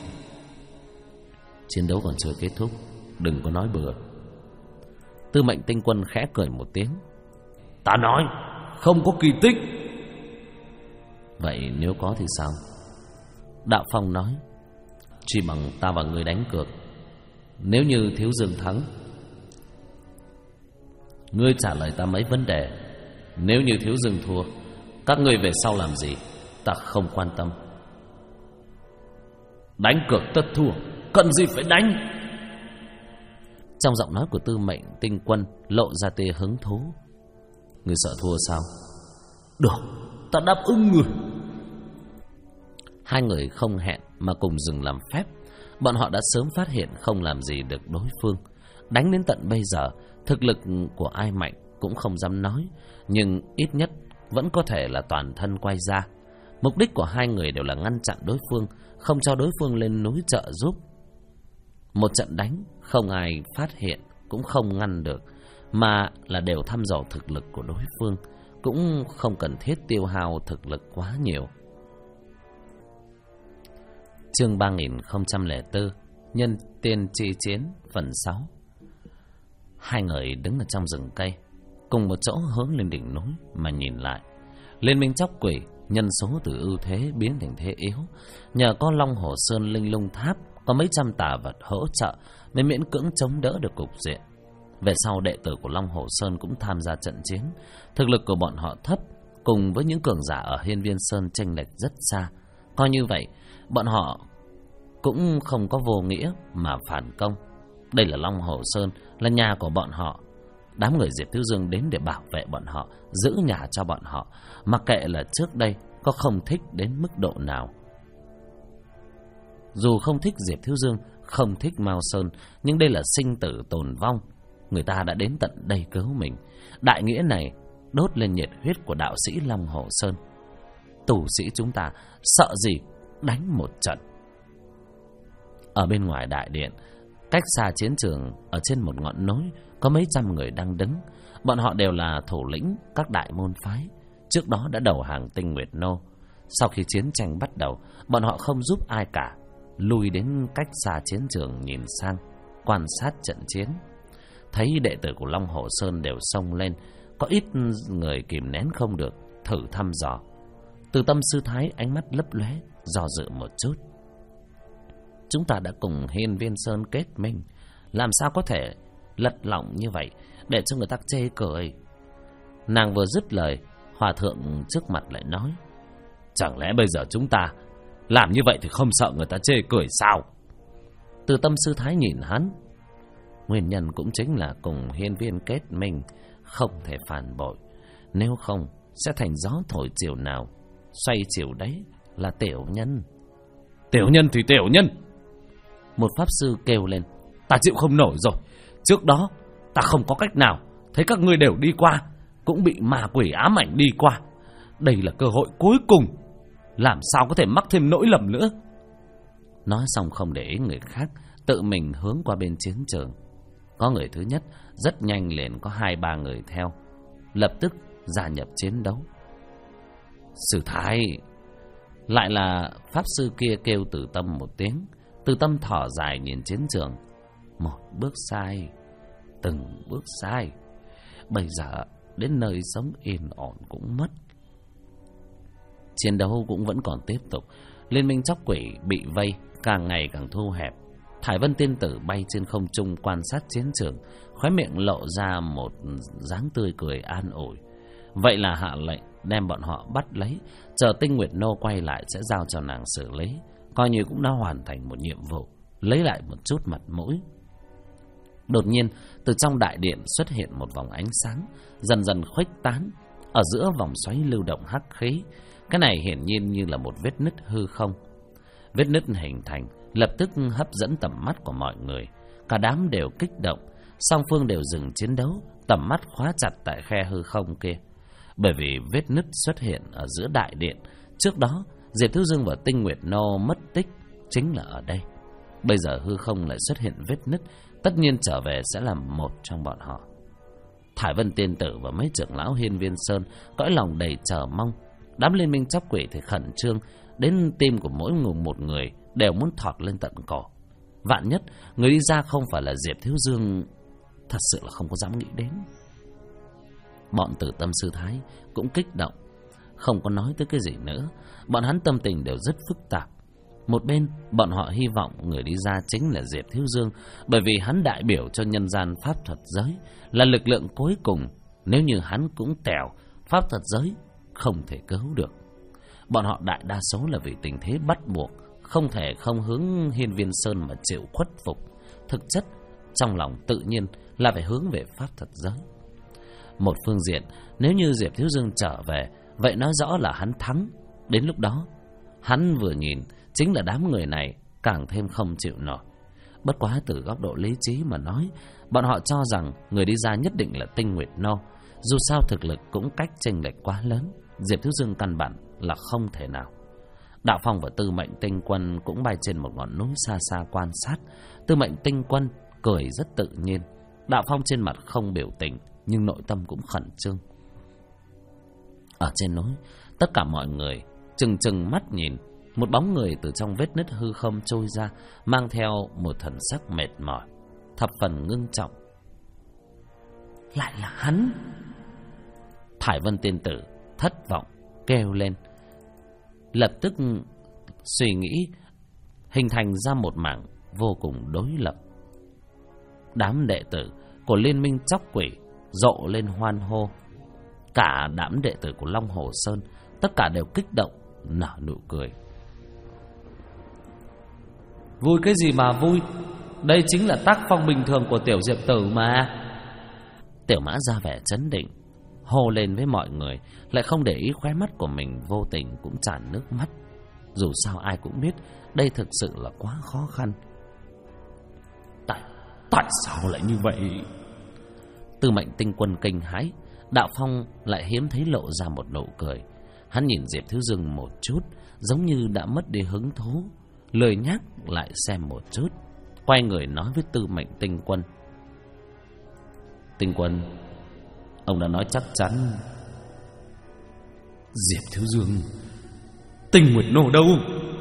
Chiến đấu còn chưa kết thúc, đừng có nói bừa. Tư Mệnh Tinh Quân khẽ cười một tiếng. Ta nói không có kỳ tích. Vậy nếu có thì sao? Đạo Phong nói. Chỉ bằng ta và ngươi đánh cược. Nếu như Thiếu Dương thắng, ngươi trả lời ta mấy vấn đề. Nếu như Thiếu Dương thua, các ngươi về sau làm gì ta không quan tâm. Đánh cược tất thua, cần gì phải đánh? Trong giọng nói của Tư Mệnh Tinh Quân lộ ra tia hứng thú. Ngươi sợ thua sao? Được, ta đáp ứng ngươi. Hai người không hẹn mà cùng dừng làm phép. Bọn họ đã sớm phát hiện không làm gì được đối phương. Đánh đến tận bây giờ, thực lực của ai mạnh cũng không dám nói, nhưng ít nhất vẫn có thể là toàn thân quay ra. Mục đích của hai người đều là ngăn chặn đối phương, không cho đối phương lên núi trợ giúp. Một trận đánh không ai phát hiện cũng không ngăn được, mà là đều thăm dò thực lực của đối phương, cũng không cần thiết tiêu hao thực lực quá nhiều. Chương 3004, Nhân Tiên Chi Chiến phần 6. Hai người đứng ở trong rừng cây, cùng một chỗ hướng lên đỉnh núi mà nhìn lại. Liên minh Chóc Quỷ nhân số từ ưu thế biến thành thế yếu, nhờ có Long Hồ Sơn Linh Lung Tháp có mấy trăm tà vật hỗ trợ mới miễn cưỡng chống đỡ được cục diện. Về sau đệ tử của Long Hồ Sơn cũng tham gia trận chiến. Thực lực của bọn họ thấp, cùng với những cường giả ở Hiên Viên Sơn chênh lệch rất xa. Coi như vậy, bọn họ cũng không có vô nghĩa mà phản công. Đây là Long Hồ Sơn, là nhà của bọn họ. Đám người Diệp Thiếu Dương đến để bảo vệ bọn họ, giữ nhà cho bọn họ, mặc kệ là trước đây có không thích đến mức độ nào. Dù không thích Diệp Thiếu Dương, không thích Mao Sơn, nhưng đây là sinh tử tồn vong. Người ta đã đến tận đây cứu mình. Đại nghĩa này đốt lên nhiệt huyết của đạo sĩ Long Hồ Sơn. Tù sĩ chúng ta sợ gì đánh một trận. Ở bên ngoài đại điện, cách xa chiến trường, ở trên một ngọn núi, có mấy trăm người đang đứng. Bọn họ đều là thủ lĩnh các đại môn phái, trước đó đã đầu hàng Tinh Nguyệt Nô. Sau khi chiến tranh bắt đầu, bọn họ không giúp ai cả, lui đến cách xa chiến trường nhìn sang, quan sát trận chiến. Thấy đệ tử của Long Hồ Sơn đều xông lên, có ít người kìm nén không được, thử thăm dò. Từ Tâm Sư Thái ánh mắt lấp lóe, do dự một chút. Chúng ta đã cùng Hiên Viên Sơn kết minh, làm sao có thể lật lọng như vậy để cho người ta chê cười. Nàng vừa dứt lời, hòa thượng trước mặt lại nói: chẳng lẽ bây giờ chúng ta Làm như vậy thì không sợ người ta chê cười sao? Từ Tâm sư thái nhìn hắn. Nguyên nhân cũng chính là cùng hiên viên kết minh, không thể phản bội. Nếu không sẽ thành gió thổi chiều nào xoay chiều đấy là tiểu nhân. Tiểu nhân thì tiểu nhân. Một pháp sư kêu lên. Ta chịu không nổi rồi. Trước đó ta không có cách nào, thấy các ngươi đều đi qua, cũng bị ma quỷ ám ảnh đi qua. Đây là cơ hội cuối cùng, làm sao có thể mắc thêm nỗi lầm nữa. Nói xong không để ý người khác, tự mình hướng qua bên chiến trường. Có người thứ nhất, rất nhanh liền có 2-3 người theo, lập tức gia nhập chiến đấu. Sư thái. Lại là pháp sư kia kêu Từ Tâm một tiếng. Từ Tâm thở dài nhìn chiến trường. Một bước sai, từng bước sai, bây giờ đến nơi sống yên ổn cũng mất. Chiến đấu cũng vẫn còn tiếp tục. Liên minh chóc quỷ bị vây càng ngày càng thu hẹp. Thải Vân tiên tử bay trên không trung quan sát chiến trường, khóe miệng lộ ra một dáng tươi cười an ủi. Vậy là hạ lệnh đem bọn họ bắt lấy, chờ Tinh Nguyệt Nô quay lại sẽ giao cho nàng xử lý, coi như cũng đã hoàn thành một nhiệm vụ, lấy lại một chút mặt mũi. Đột nhiên, từ trong đại điện xuất hiện một vòng ánh sáng, dần dần khuếch tán. Ở giữa vòng xoáy lưu động hắc khí. Cái này hiển nhiên như là một vết nứt hư không. Vết nứt hình thành, lập tức hấp dẫn tầm mắt của mọi người. Cả đám đều kích động, song phương đều dừng chiến đấu, tầm mắt khóa chặt tại khe hư không kia. Bởi vì vết nứt xuất hiện ở giữa đại điện. Trước đó, Diệp Thiếu Dương và Tinh Nguyệt Nô mất tích chính là ở đây. Bây giờ hư không lại xuất hiện vết nứt, tất nhiên trở về sẽ là một trong bọn họ. Thải Vân tiên tử và mấy trưởng lão Hiên Viên Sơn cõi lòng đầy chờ mong. Đám liên minh chóc quỷ thì khẩn trương, đến tim của mỗi một người đều muốn thọt lên tận cổ. Vạn nhất người đi ra không phải là Diệp Thiếu Dương, thật sự là không có dám nghĩ đến. Bọn Từ Tâm sư thái cũng kích động, không có nói tới cái gì nữa. Bọn hắn tâm tình đều rất phức tạp. Một bên, bọn họ hy vọng người đi ra chính là Diệp Thiếu Dương, bởi vì hắn đại biểu cho nhân gian pháp thuật giới, là lực lượng cuối cùng. Nếu như hắn cũng tèo, pháp thuật giới không thể cứu được. Bọn họ đại đa số là vì tình thế bắt buộc, không thể không hướng Hiên Viên Sơn mà chịu khuất phục. Thực chất, trong lòng tự nhiên là phải hướng về pháp thuật giới. Một phương diện, nếu như Diệp Thiếu Dương trở về, vậy nói rõ là hắn thắng. Đến lúc đó, hắn vừa nhìn chính là đám người này càng thêm không chịu nổi. Bất quá từ góc độ lý trí mà nói, bọn họ cho rằng người đi ra nhất định là Tinh Nguyệt Nô. Dù sao thực lực cũng cách chênh lệch quá lớn, Diệp Thiếu Dương căn bản là không thể nào. Đạo Phong và Tư Mệnh Tinh Quân cũng bay trên một ngọn núi xa xa quan sát. Tư Mệnh Tinh Quân cười rất tự nhiên. Đạo Phong trên mặt không biểu tình, nhưng nội tâm cũng khẩn trương. Ở trên núi, tất cả mọi người trừng trừng mắt nhìn. Một bóng người từ trong vết nứt hư không trôi ra, mang theo một thần sắc mệt mỏi, thập phần ngưng trọng. Lại là hắn! Thải Vân tiên tử thất vọng kêu lên, lập tức suy nghĩ, hình thành ra một mảng vô cùng đối lập. Đám đệ tử của liên minh chóc quỷ rộ lên hoan hô. Cả đám đệ tử của Long Hồ Sơn tất cả đều kích động nở nụ cười. Vui cái gì mà vui, đây chính là tác phong bình thường của tiểu Diệp tử mà. Tiểu Mã ra vẻ trấn định, hô lên với mọi người, lại không để ý khóe mắt của mình vô tình cũng tràn nước mắt. Dù sao ai cũng biết đây thực sự là quá khó khăn. Tại sao lại như vậy? Tư Mệnh Tinh Quân kinh hãi. Đạo Phong lại hiếm thấy lộ ra một nụ cười. Hắn nhìn Diệp Thiếu Dương một chút, giống như đã mất đi hứng thú, lười nhác lại xem một chút, quay người nói với Tư Mệnh Tinh Quân. Tinh Quân, ông đã nói chắc chắn. Diệp Thiếu Dương, Tinh Nguyệt Nô đâu?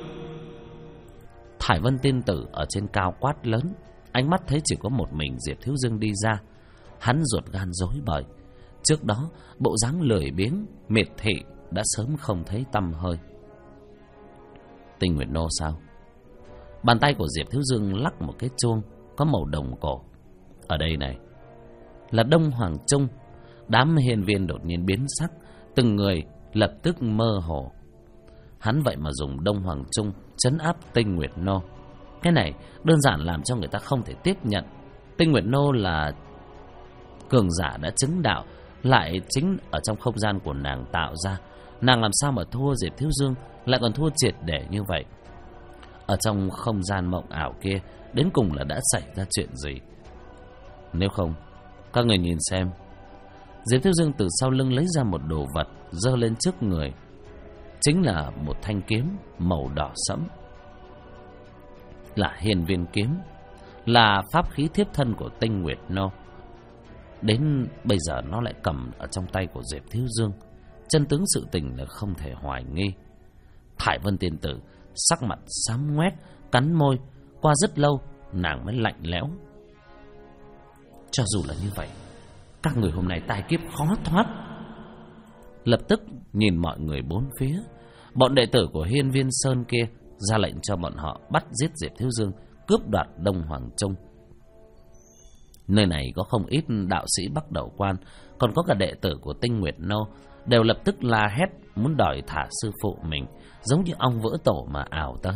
Thải Vân tiên tử ở trên cao quát lớn, ánh mắt thấy chỉ có một mình Diệp Thiếu Dương đi ra. Hắn ruột gan rối bời. Trước đó, bộ dáng lười biếng, miệt thị đã sớm không thấy tăm hơi. Tinh Nguyệt Nô sao? Bàn tay của Diệp Thiếu Dương lắc một cái chuông có màu đồng cổ. Ở đây này là Đông Hoàng Trung. Đám hiền viên đột nhiên biến sắc, từng người lập tức mơ hồ. Hắn vậy mà dùng Đông Hoàng Trung trấn áp Tinh Nguyệt Nô. Cái này đơn giản làm cho người ta không thể tiếp nhận. Tinh Nguyệt Nô là cường giả đã chứng đạo, lại chính ở trong không gian của nàng tạo ra. Nàng làm sao mà thua Diệp Thiếu Dương, lại còn thua triệt để như vậy? Ở trong không gian mộng ảo kia, đến cùng là đã xảy ra chuyện gì? Nếu không, các người nhìn xem. Diệp Thiếu Dương từ sau lưng lấy ra một đồ vật, giơ lên trước người. Chính là một thanh kiếm màu đỏ sẫm, là Hiên Viên kiếm, là pháp khí thiếp thân của Tinh Nguyệt Nô. Đến bây giờ nó lại cầm ở trong tay của Diệp Thiếu Dương. Chân tướng sự tình là không thể hoài nghi. Thải Vân tiên tử sắc mặt xám ngoét, cắn môi. Qua rất lâu nàng mới lạnh lẽo: cho dù là như vậy, các người hôm nay tai kiếp khó thoát. Lập tức nhìn mọi người bốn phía. Bọn đệ tử của Hiên Viên Sơn kia ra lệnh cho bọn họ bắt giết Diệp Thiếu Dương, cướp đoạt Đông Hoàng Trung. Nơi này có không ít đạo sĩ Bắc Đẩu Quan, còn có cả đệ tử của Tinh Nguyệt Nô, đều lập tức la hét muốn đòi thả sư phụ mình, giống như ong vỡ tổ mà ảo tới.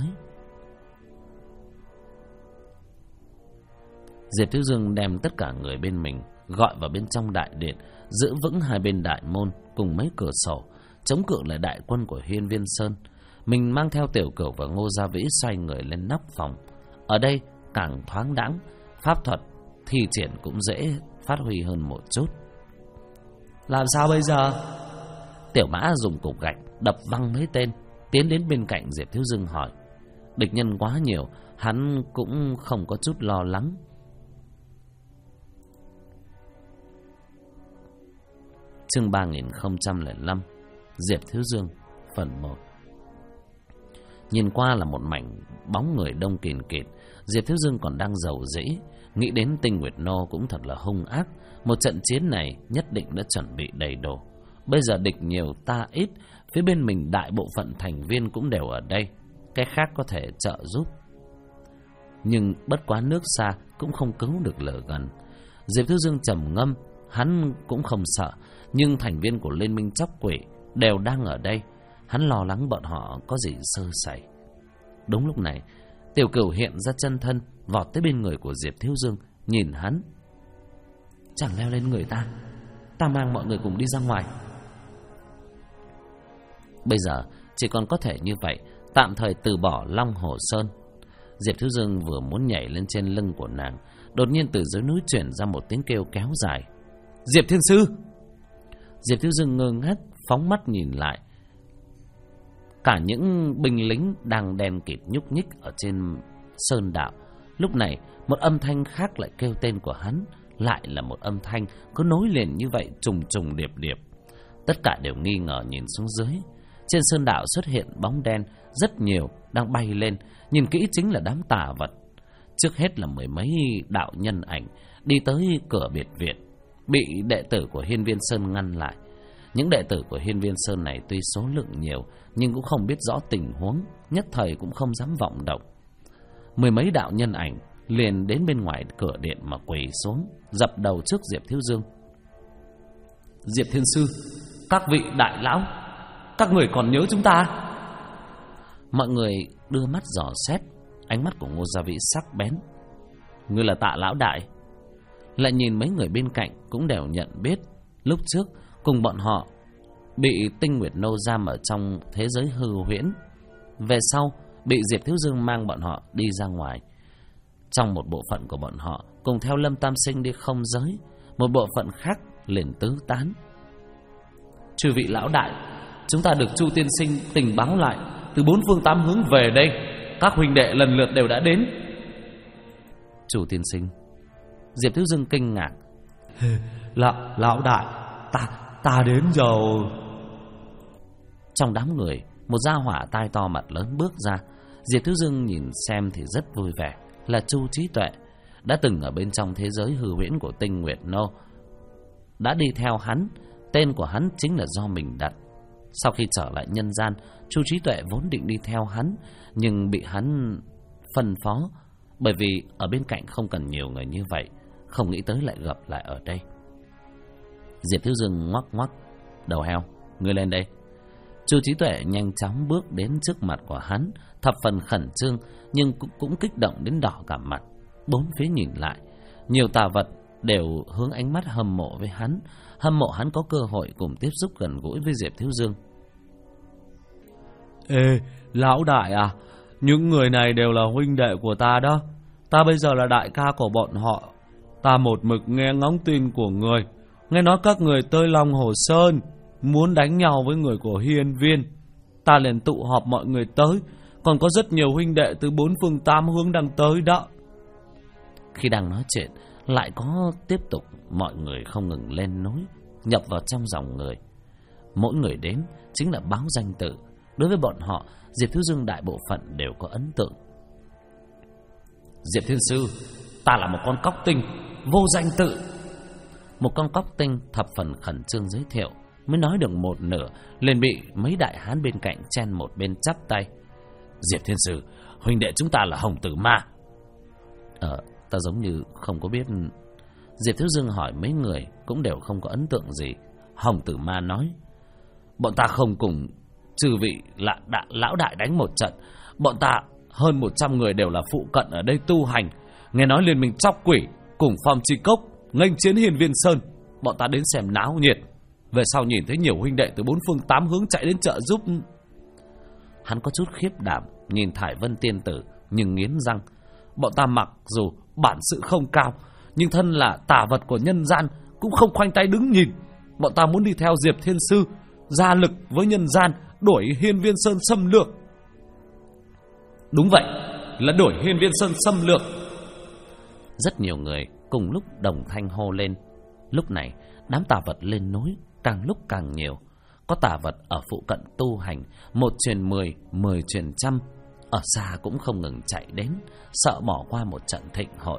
Diệp Thiếu Dương đem tất cả người bên mình gọi vào bên trong đại điện, giữ vững hai bên đại môn cùng mấy cửa sổ, chống cự lại đại quân của Hiên Viên Sơn. Mình mang theo Tiểu Cửu và Ngô Gia Vĩ xoay người lên nóc phòng. Ở đây càng thoáng đãng, pháp thuật thi triển cũng dễ phát huy hơn một chút. Làm sao bây giờ? Tiểu Mã dùng cục gạch đập văng mấy tên, tiến đến bên cạnh Diệp Thiếu Dương hỏi. Địch nhân quá nhiều, hắn cũng không có chút lo lắng. Chương 3005, Diệp Thiếu Dương, phần 1. Nhìn qua là một mảnh bóng người đông kìn kịt. Diệp Thiếu Dương còn đang giàu dĩ, nghĩ đến Tinh Nguyệt Nô cũng thật là hung ác. Một trận chiến này nhất định đã chuẩn bị đầy đủ. Bây giờ địch nhiều ta ít, phía bên mình đại bộ phận thành viên cũng đều ở đây, cái khác có thể trợ giúp. Nhưng bất quá nước xa cũng không cứu được lửa gần. Diệp Thiếu Dương trầm ngâm, hắn cũng không sợ, nhưng thành viên của Liên minh Chóc Quỷ đều đang ở đây. Hắn lo lắng bọn họ có gì sơ sẩy. Đúng lúc này, Tiểu Cửu hiện ra chân thân, vọt tới bên người của Diệp Thiếu Dương, nhìn hắn. Chẳng leo lên người ta, ta mang mọi người cùng đi ra ngoài. Bây giờ chỉ còn có thể như vậy, tạm thời từ bỏ Long Hồ Sơn. Diệp Thiếu Dương vừa muốn nhảy lên trên lưng của nàng, đột nhiên từ dưới núi chuyển ra một tiếng kêu kéo dài. Diệp Thiên Sư! Diệp Thiếu Dương ngơ ngác, phóng mắt nhìn lại. Cả những binh lính đang đen kịt nhúc nhích ở trên sơn đạo. Lúc này một âm thanh khác lại kêu tên của hắn, lại là một âm thanh cứ nối liền như vậy, trùng trùng điệp điệp. Tất cả đều nghi ngờ nhìn xuống dưới. Trên sơn đạo xuất hiện bóng đen rất nhiều đang bay lên, nhìn kỹ chính là đám tà vật. Trước hết là mười mấy đạo nhân ảnh đi tới cửa biệt viện, bị đệ tử của Hiên Viên Sơn ngăn lại. Những đệ tử của Hiên Viên Sơn này tuy số lượng nhiều, nhưng cũng không biết rõ tình huống, nhất thời cũng không dám vọng động. Mười mấy đạo nhân ảnh liền đến bên ngoài cửa điện mà quỳ xuống, dập đầu trước Diệp Thiếu Dương. Diệp Thiên Sư, các vị đại lão, các người còn nhớ chúng ta? Mọi người đưa mắt dò xét, ánh mắt của Ngô Gia Vĩ sắc bén. Ngươi là Tạ lão đại? Lại nhìn mấy người bên cạnh cũng đều nhận biết, lúc trước cùng bọn họ bị Tinh Nguyệt Nô giam ở trong thế giới hư huyễn, về sau bị Diệp Thiếu Dương mang bọn họ đi ra ngoài. Trong một bộ phận của bọn họ cùng theo Lâm Tam Sinh đi không giới, một bộ phận khác liền tứ tán. Chư vị lão đại, chúng ta được Chu tiên sinh tình báo lại, từ bốn phương tám hướng về đây, các huynh đệ lần lượt đều đã đến. Chu tiên sinh? Diệp Thiếu Dương kinh ngạc. Lão đại, ta đến rồi. Trong đám người, một gia hỏa tai to mặt lớn bước ra. Diệp Thiếu Dương nhìn xem thì rất vui vẻ, là Chu Trí Tuệ, đã từng ở bên trong thế giới hư huyễn của Tinh Nguyệt Nô, đã đi theo hắn. Tên của hắn chính là do mình đặt. Sau khi trở lại nhân gian, Chu Trí Tuệ vốn định đi theo hắn, nhưng bị hắn phân phó, bởi vì ở bên cạnh không cần nhiều người như vậy, không nghĩ tới lại gặp lại ở đây. Diệp Thiếu Dương ngoắc ngoắc đầu heo, ngươi lên đây. Chu Trí Tuệ nhanh chóng bước đến trước mặt của hắn, thập phần khẩn trương nhưng cũng kích động đến đỏ cả mặt. Bốn phía nhìn lại, nhiều tà vật đều hướng ánh mắt hâm mộ với hắn, hâm mộ hắn có cơ hội cùng tiếp xúc gần gũi với Diệp Thiếu Dương. Ê, lão đại à, những người này đều là huynh đệ của ta đó. Ta bây giờ là đại ca của bọn họ. Ta một mực nghe ngóng tin của người. Nghe nói các người tới Long Hồ Sơn muốn đánh nhau với người của Hiên Viên. Ta liền tụ họp mọi người tới. Còn có rất nhiều huynh đệ từ 4 phương 8 hướng đang tới đó. Khi đang nói chuyện, lại có tiếp tục mọi người không ngừng lên núi, nhập vào trong dòng người. Mỗi người đến chính là báo danh tự. Đối với bọn họ, Diệp Thiếu Dương đại bộ phận đều có ấn tượng. Diệp Thiên Sư, ta là một con cóc tinh, vô danh tự. Một con cóc tinh thập phần khẩn trương giới thiệu. Mới nói được một nửa, liền bị mấy đại hán bên cạnh chen một bên chắp tay. Diệp Thiên Sư, huynh đệ chúng ta là Hồng Tử Ma. Ta giống như không có biết. Diệp Thiếu Dương hỏi mấy người cũng đều không có ấn tượng gì. Hồng Tử Ma nói, bọn ta không cùng chư vị là lão đại đánh một trận. Bọn ta hơn 100 người đều là phụ cận ở đây tu hành. Nghe nói liên minh Chóc Quỷ cùng Phong Chi Cốc nghênh chiến Hiên Viên Sơn. Bọn ta đến xem náo nhiệt. Về sau nhìn thấy nhiều huynh đệ từ 4 phương 8 hướng chạy đến trợ giúp. Hắn có chút khiếp đảm nhìn Thải Vân tiên tử, nhưng nghiến răng. Bọn ta mặc dù bản sự không cao, nhưng thân là tà vật của nhân gian, cũng không khoanh tay đứng nhìn. Bọn ta muốn đi theo Diệp Thiên Sư, ra lực với nhân gian, đuổi Hiên Viên Sơn xâm lược. Đúng vậy, là đuổi Hiên Viên Sơn xâm lược. Rất nhiều người cùng lúc đồng thanh hô lên. Lúc này đám tà vật lên núi càng lúc càng nhiều. Có tà vật ở phụ cận tu hành, 1 truyền 10, 10 truyền 100. Ở xa cũng không ngừng chạy đến, sợ bỏ qua một trận thịnh hội.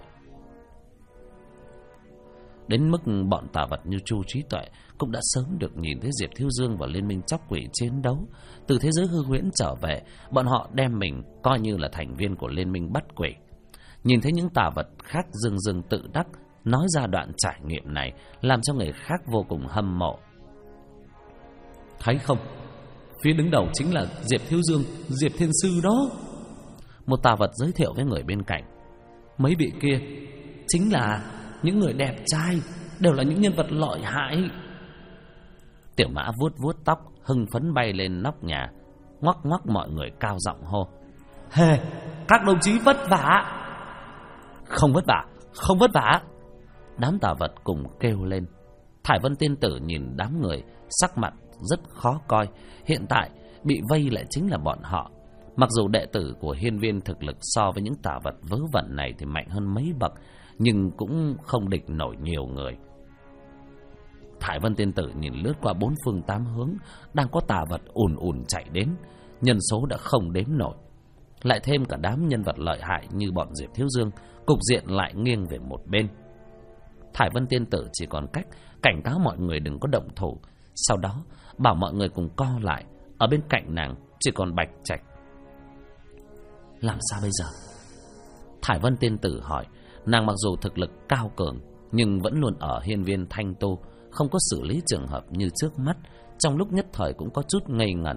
Đến mức bọn tà vật như Chu Trí Tuệ cũng đã sớm được nhìn thấy Diệp Thiếu Dương và Liên minh Chóc Quỷ chiến đấu. Từ thế giới hư huyễn trở về, bọn họ đem mình coi như là thành viên của Liên minh Bắt Quỷ. Nhìn thấy những tà vật khác dưng dưng tự đắc nói ra đoạn trải nghiệm này, làm cho người khác vô cùng hâm mộ. Thấy không, phía đứng đầu chính là Diệp Thiếu Dương, Diệp Thiên Sư đó. Một tà vật giới thiệu với người bên cạnh. Mấy vị kia chính là những người đẹp trai, đều là những nhân vật lợi hại. Tiểu Mã vuốt vuốt tóc, hưng phấn bay lên nóc nhà, ngoắc ngoắc mọi người cao giọng hô. Hề, các đồng chí vất vả. Không vất vả, không vất vả. Đám tà vật cùng kêu lên. Thải Vân tiên tử nhìn đám người, sắc mặt rất khó coi. Hiện tại bị vây lại chính là bọn họ. Mặc dù đệ tử của Hiên Viên thực lực so với những tà vật vớ vẩn này thì mạnh hơn mấy bậc, nhưng cũng không địch nổi nhiều người. Thải Vân tiên tử nhìn lướt qua 4 phương 8 hướng, đang có tà vật ùn ùn chạy đến, nhân số đã không đếm nổi. Lại thêm cả đám nhân vật lợi hại như bọn Diệp Thiếu Dương, cục diện lại nghiêng về một bên. Thải Vân tiên tử chỉ còn cách cảnh cáo mọi người đừng có động thủ, sau đó bảo mọi người cùng co lại. Ở bên cạnh nàng chỉ còn Bạch Trạch. Làm sao bây giờ? Thải Vân tiên tử hỏi. Nàng mặc dù thực lực cao cường, nhưng vẫn luôn ở hiên viên thanh tu, không có xử lý trường hợp như trước mắt. Trong lúc nhất thời cũng có chút ngây ngẩn.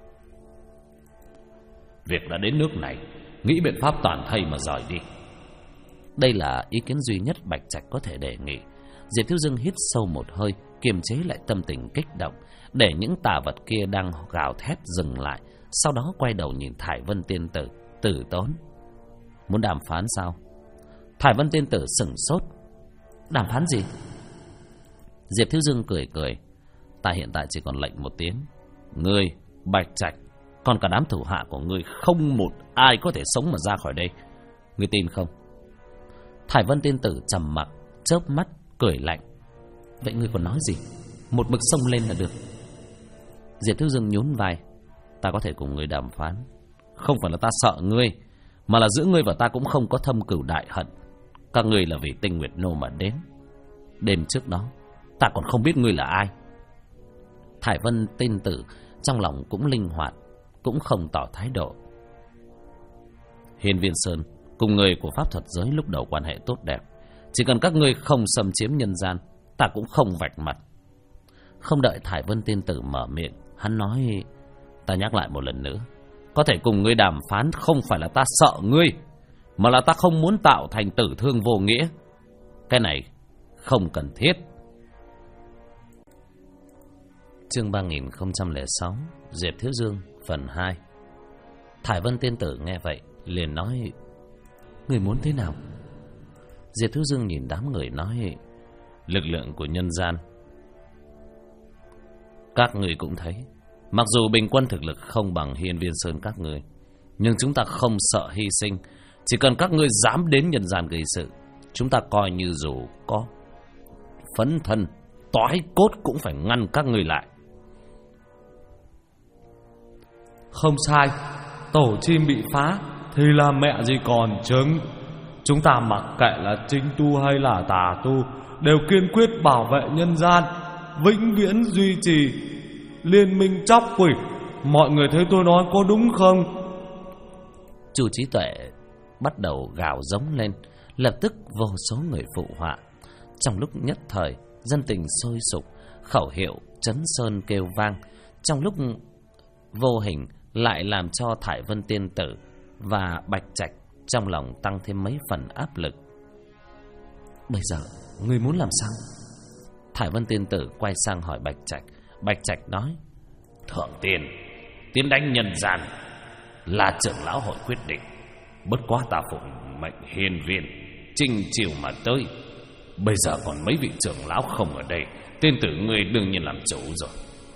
Việc đã đến nước này, nghĩ biện pháp toàn thây mà rời đi. Đây là ý kiến duy nhất Bạch Trạch có thể đề nghị. Diệp Thiếu Dương hít sâu một hơi, kiềm chế lại tâm tình kích động, để những tà vật kia đang gào thét dừng lại. Sau đó quay đầu nhìn Thải Vân tiên tử, tử tốn. Muốn đàm phán sao? Thải Vân tiên tử sửng sốt. Đàm phán gì? Diệp Thiếu Dương cười cười. Ta hiện tại chỉ còn lệnh một tiếng. Ngươi, Bạch Trạch, còn cả đám thủ hạ của ngươi, không một ai có thể sống mà ra khỏi đây. Ngươi tin không? Thải Vân tiên tử trầm mặc, chớp mắt, cười lạnh. Vậy ngươi còn nói gì? Một mực xông lên là được. Diệp Thiếu Dương nhún vai. Ta có thể cùng ngươi đàm phán. Không phải là ta sợ ngươi, mà là giữa ngươi và ta cũng không có thâm cửu đại hận. Các ngươi là vì Tinh Nguyệt Nô mà đến. Đêm trước đó ta còn không biết ngươi là ai. Thải Vân tiên tử trong lòng cũng linh hoạt, cũng không tỏ thái độ. Hiên Viên Sơn cùng người của pháp thuật giới lúc đầu quan hệ tốt đẹp. Chỉ cần các ngươi không xâm chiếm nhân gian, ta cũng không vạch mặt. Không đợi Thải Vân tiên tử mở miệng, hắn nói. Ta nhắc lại một lần nữa, có thể cùng ngươi đàm phán không phải là ta sợ ngươi, mà là ta không muốn tạo thành tử thương vô nghĩa. Cái này không cần thiết. Chương 3006 Diệp Thiếu Dương phần 2. Thải Vân tiên tử nghe vậy liền nói: người muốn thế nào? Diệp Thiếu Dương nhìn đám người nói: lực lượng của nhân gian các người cũng thấy, mặc dù bình quân thực lực không bằng Hiên Viên Sơn các người, nhưng chúng ta không sợ hy sinh. Chỉ cần các ngươi dám đến nhân gian gây sự, chúng ta coi như dù có phấn thân toái cốt cũng phải ngăn các ngươi lại. Không sai, tổ chim bị phá thì là mẹ gì còn trứng. Chúng ta mặc kệ là chính tu hay là tà tu, đều kiên quyết bảo vệ nhân gian, vĩnh viễn duy trì liên minh chóc quỷ. Mọi người thấy tôi nói có đúng không? Chu Trí Tuệ bắt đầu gào giống lên, lập tức vô số người phụ họa. Trong lúc nhất thời, dân tình sôi sục, khẩu hiệu Trấn Sơn kêu vang. Trong lúc vô hình lại làm cho Thải Vân tiên tử và Bạch Trạch trong lòng tăng thêm mấy phần áp lực. Bây giờ ngươi muốn làm sao? Thải Vân tiên tử quay sang hỏi Bạch Trạch. Bạch Trạch nói: Thượng tiên, tiến đánh nhân gian là trưởng lão hội quyết định, bất quá ta phụng mệnh hiền viên chinh chiều mà tới. Bây giờ còn mấy vị trưởng lão không ở đây, tiên tử ngươi đương nhiên làm chủ rồi.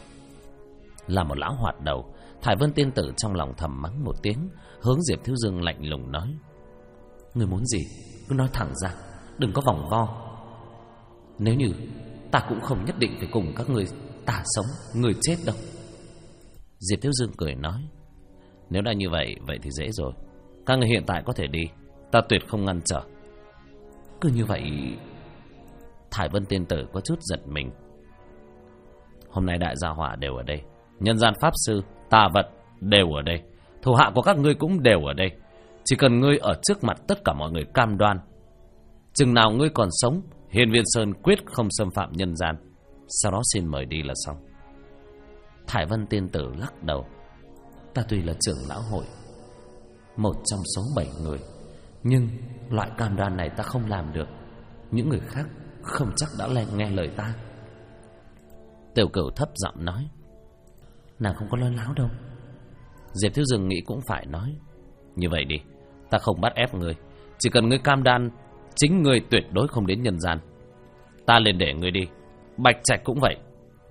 Là một lão hoạt đầu, Thải Vân tiên tử trong lòng thầm mắng một tiếng, hướng Diệp Thiếu Dương lạnh lùng nói: ngươi muốn gì cứ nói thẳng ra, đừng có vòng vo. Nếu như ta cũng không nhất định phải cùng các ngươi ta sống người chết đâu. Diệp Thiếu Dương cười nói: nếu đã như vậy, vậy thì dễ rồi. Các người hiện tại có thể đi, ta tuyệt không ngăn trở. Cứ như vậy. Thải Vân tiên tử có chút giật mình. Hôm nay đại gia hỏa đều ở đây, nhân gian pháp sư, tà vật đều ở đây, thủ hạ của các ngươi cũng đều ở đây. Chỉ cần ngươi ở trước mặt tất cả mọi người cam đoan, chừng nào ngươi còn sống, Hiên Viên Sơn quyết không xâm phạm nhân gian. Sau đó xin mời đi là xong. Thải Vân tiên tử lắc đầu: ta tuy là trưởng lão hội, một trong số 7 người, nhưng loại cam đoan này ta không làm được. Những người khác không chắc đã nghe lời ta. Tiểu Cửu thấp giọng nói: nàng không có nói láo đâu. Diệp Thiếu Dương nghĩ cũng phải nói: như vậy đi, ta không bắt ép ngươi, chỉ cần ngươi cam đoan chính ngươi tuyệt đối không đến nhân gian, ta liền để ngươi đi. Bạch Trạch cũng vậy.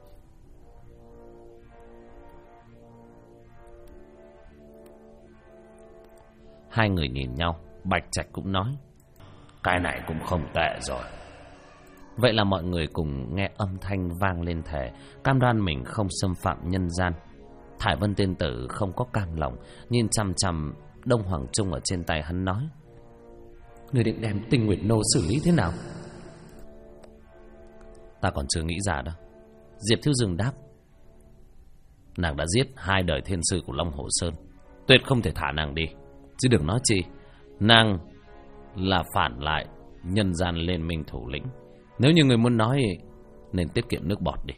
Hai người nhìn nhau, Bạch Trạch cũng nói: cái này cũng không tệ rồi. Vậy là mọi người cùng nghe âm thanh vang lên thề, cam đoan mình không xâm phạm nhân gian. Thải Vân tiên tử không có cam lòng, nhìn chằm chằm Đông Hoàng Trung ở trên tay hắn nói: người định đem Tinh Nguyệt Nô xử lý thế nào? Ta còn chưa nghĩ ra đâu. Diệp Thiếu Dương đáp: nàng đã giết 2 đời thiên sư của Long Hồ Sơn, tuyệt không thể thả nàng đi. Chứ đừng nói chi nàng là phản lại nhân gian liên minh thủ lĩnh. Nếu như người muốn nói, nên tiết kiệm nước bọt đi.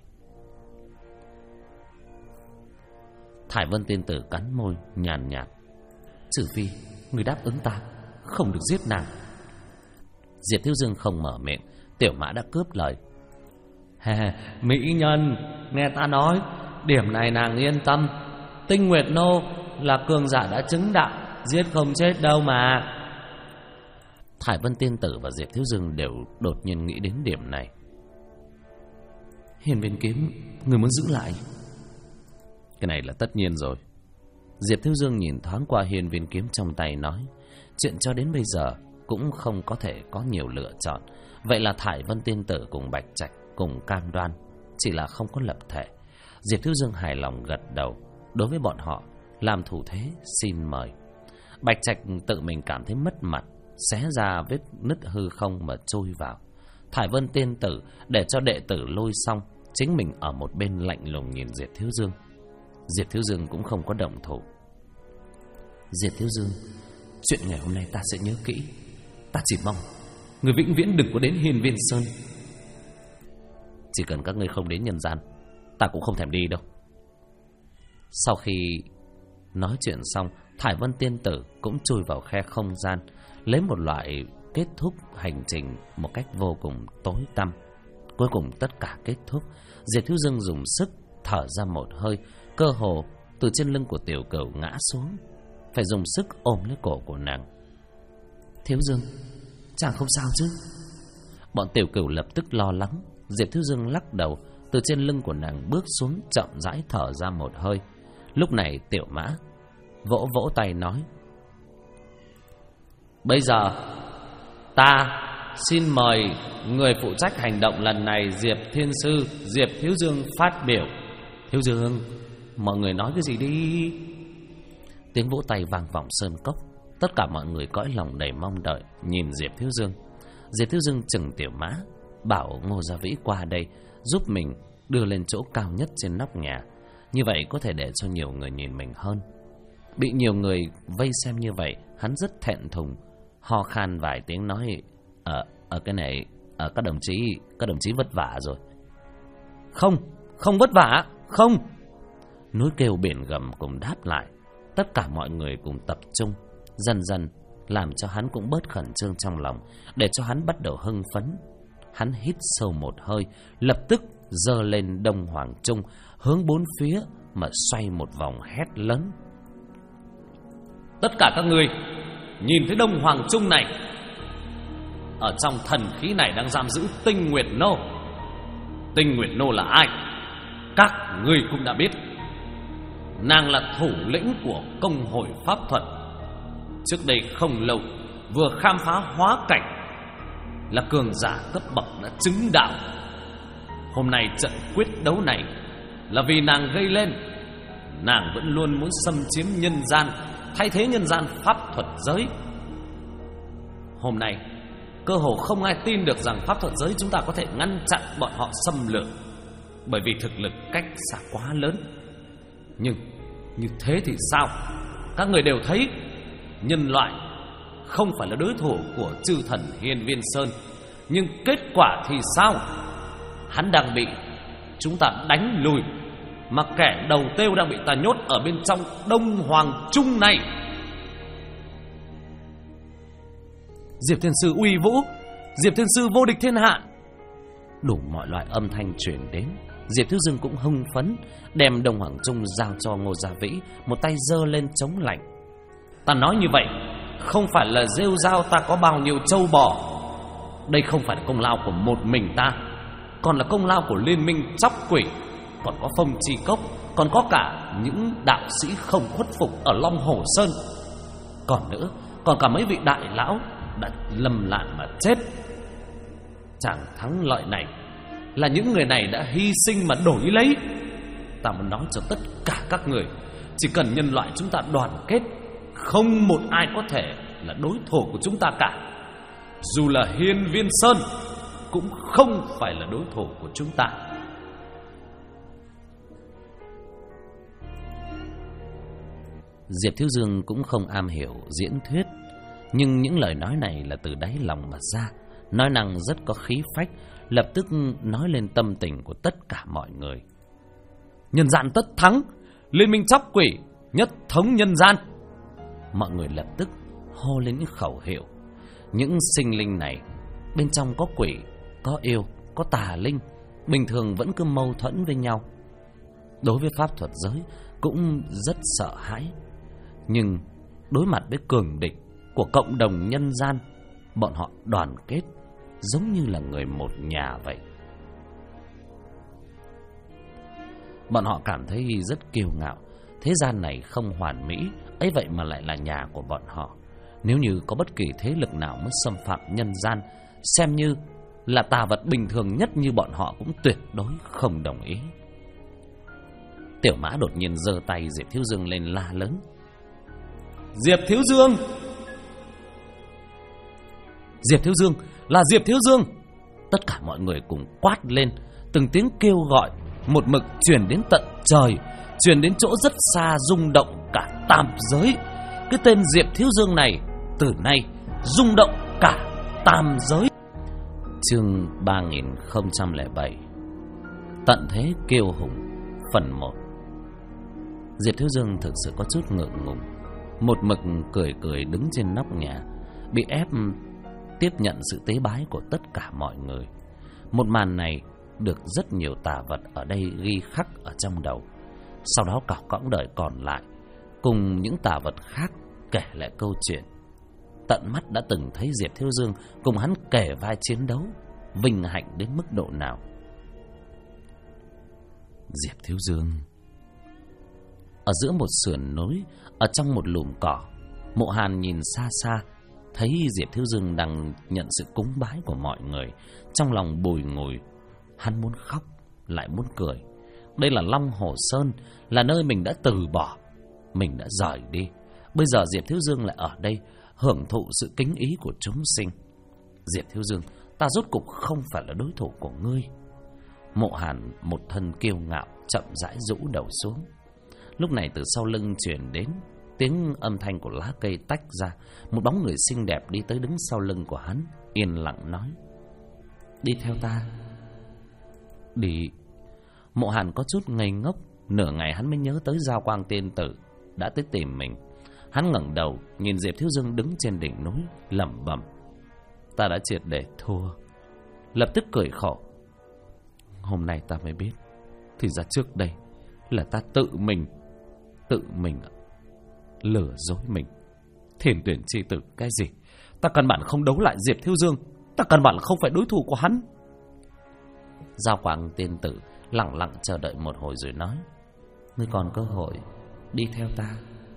Thải Vân tiên tử cắn môi nhàn nhạt: trừ phi người đáp ứng ta, không được giết nàng. Diệp Thiếu Dương không mở miệng, Tiểu Mã đã cướp lời: mỹ nhân, nghe ta nói, điểm này nàng yên tâm. Tinh Nguyệt Nô là cường giả đã chứng đạo, giết không chết đâu mà. Thải Vân tiên tử và Diệp Thiếu Dương đều đột nhiên nghĩ đến điểm này. Hiên Viên kiếm, người muốn giữ lại? Cái này là tất nhiên rồi. Diệp Thiếu Dương nhìn thoáng qua Hiên Viên kiếm trong tay nói: chuyện cho đến bây giờ cũng không có thể có nhiều lựa chọn. Vậy là Thải Vân tiên tử cùng Bạch Trạch cùng cam đoan, chỉ là không có lập thể. Diệp Thiếu Dương hài lòng gật đầu, đối với bọn họ làm thủ thế xin mời. Bạch Trạch tự mình cảm thấy mất mặt, xé ra vết nứt hư không mà trôi vào. Thải Vân tiên tử để cho đệ tử lôi xong, chính mình ở một bên lạnh lùng nhìn Diệp Thiếu Dương. Diệp Thiếu Dương cũng không có động thủ. Diệp Thiếu Dương, chuyện ngày hôm nay ta sẽ nhớ kỹ. Ta chỉ mong người vĩnh viễn đừng có đến Hiên Viên Sơn. Chỉ cần các ngươi không đến nhân gian, ta cũng không thèm đi đâu. Sau khi nói chuyện xong, Thải Vân tiên tử cũng chui vào khe không gian, lấy một loại kết thúc hành trình một cách vô cùng tối tăm. Cuối cùng tất cả kết thúc, Diệp Thiếu Dương dùng sức thở ra một hơi, cơ hồ từ trên lưng của Tiểu Cửu ngã xuống, phải dùng sức ôm lấy cổ của nàng. Thiếu Dương, chàng không sao chứ? Bọn Tiểu Cửu lập tức lo lắng. Diệp Thiếu Dương lắc đầu, từ trên lưng của nàng bước xuống, chậm rãi thở ra một hơi. Lúc này Tiểu Mã vỗ vỗ tay nói: bây giờ ta xin mời người phụ trách hành động lần này, Diệp Thiên Sư, Diệp Thiếu Dương phát biểu. Thiếu Dương, mọi người nói cái gì đi? Tiếng vỗ tay vang vọng sơn cốc. Tất cả mọi người cõi lòng đầy mong đợi nhìn Diệp Thiếu Dương. Diệp Thiếu Dương chừng Tiểu Mã, bảo Ngô Gia Vĩ qua đây giúp mình đưa lên chỗ cao nhất trên nóc nhà. Như vậy có thể để cho nhiều người nhìn mình hơn. Bị nhiều người vây xem như vậy, hắn rất thẹn thùng, ho khan vài tiếng nói: cái này các đồng chí vất vả rồi. Không vất vả, không. Núi kêu biển gầm cùng đáp lại. Tất cả mọi người cùng tập trung, dần dần làm cho hắn cũng bớt khẩn trương trong lòng, để cho hắn bắt đầu hưng phấn. Hắn hít sâu một hơi, lập tức giơ lên Đông Hoàng Trung, hướng bốn phía mà xoay một vòng, hét lớn: tất cả các người nhìn thấy Đông Hoàng Trung này, ở trong thần khí này đang giam giữ Tinh Nguyệt Nô. Tinh Nguyệt Nô là ai? Các người cũng đã biết. Nàng là thủ lĩnh của công hội pháp thuật. Trước đây không lâu vừa khám phá hóa cảnh, là cường giả cấp bậc đã chứng đạo. Hôm nay trận quyết đấu này là vì nàng gây lên. Nàng vẫn luôn muốn xâm chiếm nhân gian, thay thế nhân gian pháp thuật giới. Hôm nay cơ hồ không ai tin được rằng pháp thuật giới chúng ta có thể ngăn chặn bọn họ xâm lược, bởi vì thực lực cách xa quá lớn. Nhưng như thế thì sao? Các người đều thấy nhân loại không phải là đối thủ của chư thần Hiên Viên Sơn. Nhưng kết quả thì sao? Hắn đang bị chúng ta đánh lùi, mà kẻ đầu têu đang bị ta nhốt ở bên trong Đông Hoàng Trung này. Diệp Thiên Sư uy vũ, Diệp Thiên Sư vô địch thiên hạ. Đủ mọi loại âm thanh truyền đến. Diệp Thiếu Dương cũng hưng phấn, đem Đông Hoàng Trung giao cho Ngô Gia Vĩ, một tay giơ lên chống lạnh. Ta nói như vậy không phải là rêu rao ta có bao nhiêu trâu bò. Đây không phải là công lao của một mình ta, còn là công lao của liên minh Chóc Quỷ, còn có Phong Chi Cốc, còn có cả những đạo sĩ không khuất phục ở Long Hồ Sơn. Còn nữa, còn cả mấy vị đại lão đã lầm lạn mà chết. Chàng thắng lợi này là những người này đã hy sinh mà đổi lấy. Ta muốn nói cho tất cả các người, chỉ cần nhân loại chúng ta đoàn kết, không một ai có thể là đối thủ của chúng ta cả. Dù là Hiên Viên Sơn cũng không phải là đối thủ của chúng ta. Diệp Thiếu Dương cũng không am hiểu diễn thuyết, nhưng những lời nói này là từ đáy lòng mà ra, nói năng rất có khí phách, lập tức nói lên tâm tình của tất cả mọi người. Nhân gian tất thắng, liên minh Chóc Quỷ nhất thống nhân gian. Mọi người lập tức hô lên những khẩu hiệu. Những sinh linh này bên trong có quỷ, có yêu, có tà linh, bình thường vẫn cứ mâu thuẫn với nhau. Đối với pháp thuật giới cũng rất sợ hãi, nhưng đối mặt với cường địch của cộng đồng nhân gian, bọn họ đoàn kết giống như là người một nhà vậy. Bọn họ cảm thấy rất kiêu ngạo. Thế gian này không hoàn mỹ, ấy vậy mà lại là nhà của bọn họ. Nếu như có bất kỳ thế lực nào muốn xâm phạm nhân gian, xem như là tà vật bình thường nhất như bọn họ, cũng tuyệt đối không đồng ý. Tiểu Mã đột nhiên giơ tay Diệp Thiếu Dương lên la lớn: Diệp Thiếu Dương! Diệp Thiếu Dương! Là Diệp Thiếu Dương! Tất cả mọi người cùng quát lên. Từng tiếng kêu gọi một mực truyền đến tận trời, truyền đến chỗ rất xa, rung động cả tam giới. Cái tên Diệp Thiếu Dương này từ nay rung động cả tam giới. Chương 3007 Tận thế kiêu hùng phần 1. Diệp Thiếu Dương thực sự có chút ngượng ngùng, một mực cười cười đứng trên nóc nhà, bị ép tiếp nhận sự tế bái của tất cả mọi người. Một màn này được rất nhiều tà vật ở đây ghi khắc ở trong đầu. Sau đó cả quãng đời còn lại cùng những tà vật khác kể lại câu chuyện tận mắt đã từng thấy Diệp Thiếu Dương cùng hắn kể vai chiến đấu, vinh hạnh đến mức độ nào. Diệp Thiếu Dương ở giữa một sườn núi, ở trong một lùm cỏ, Mộ Hàn nhìn xa xa, thấy Diệp Thiếu Dương đang nhận sự cúng bái của mọi người, trong lòng bùi ngùi. Hắn muốn khóc lại muốn cười. Đây là Long Hồ Sơn, là nơi mình đã từ bỏ, mình đã rời đi. Bây giờ Diệp Thiếu Dương lại ở đây hưởng thụ sự kính ý của chúng sinh. Diệp Thiếu Dương, ta rốt cục không phải là đối thủ của ngươi. Mộ Hàn một thân kiêu ngạo chậm rãi rũ đầu xuống. Lúc này từ sau lưng truyền đến tiếng âm thanh của lá cây tách ra. Một bóng người xinh đẹp đi tới đứng sau lưng của hắn, yên lặng nói: đi theo ta. Đi. Mộ Hàn có chút ngây ngốc. Nửa ngày hắn mới nhớ tới Giao Quang Tiên Tử đã tới tìm mình. Hắn ngẩng đầu nhìn Diệp Thiếu Dương đứng trên đỉnh núi, lẩm bẩm: ta đã triệt để thua. Lập tức cười khổ: hôm nay ta mới biết, thì ra trước đây là ta tự mình lừa dối mình. Thiên Tuyển chi tử cái gì? Ta căn bản không đấu lại Diệp Thiếu Dương, ta căn bản không phải đối thủ của hắn. Giao Quang Tiên Tử lặng lặng chờ đợi một hồi rồi nói: ngươi còn cơ hội, đi theo ta.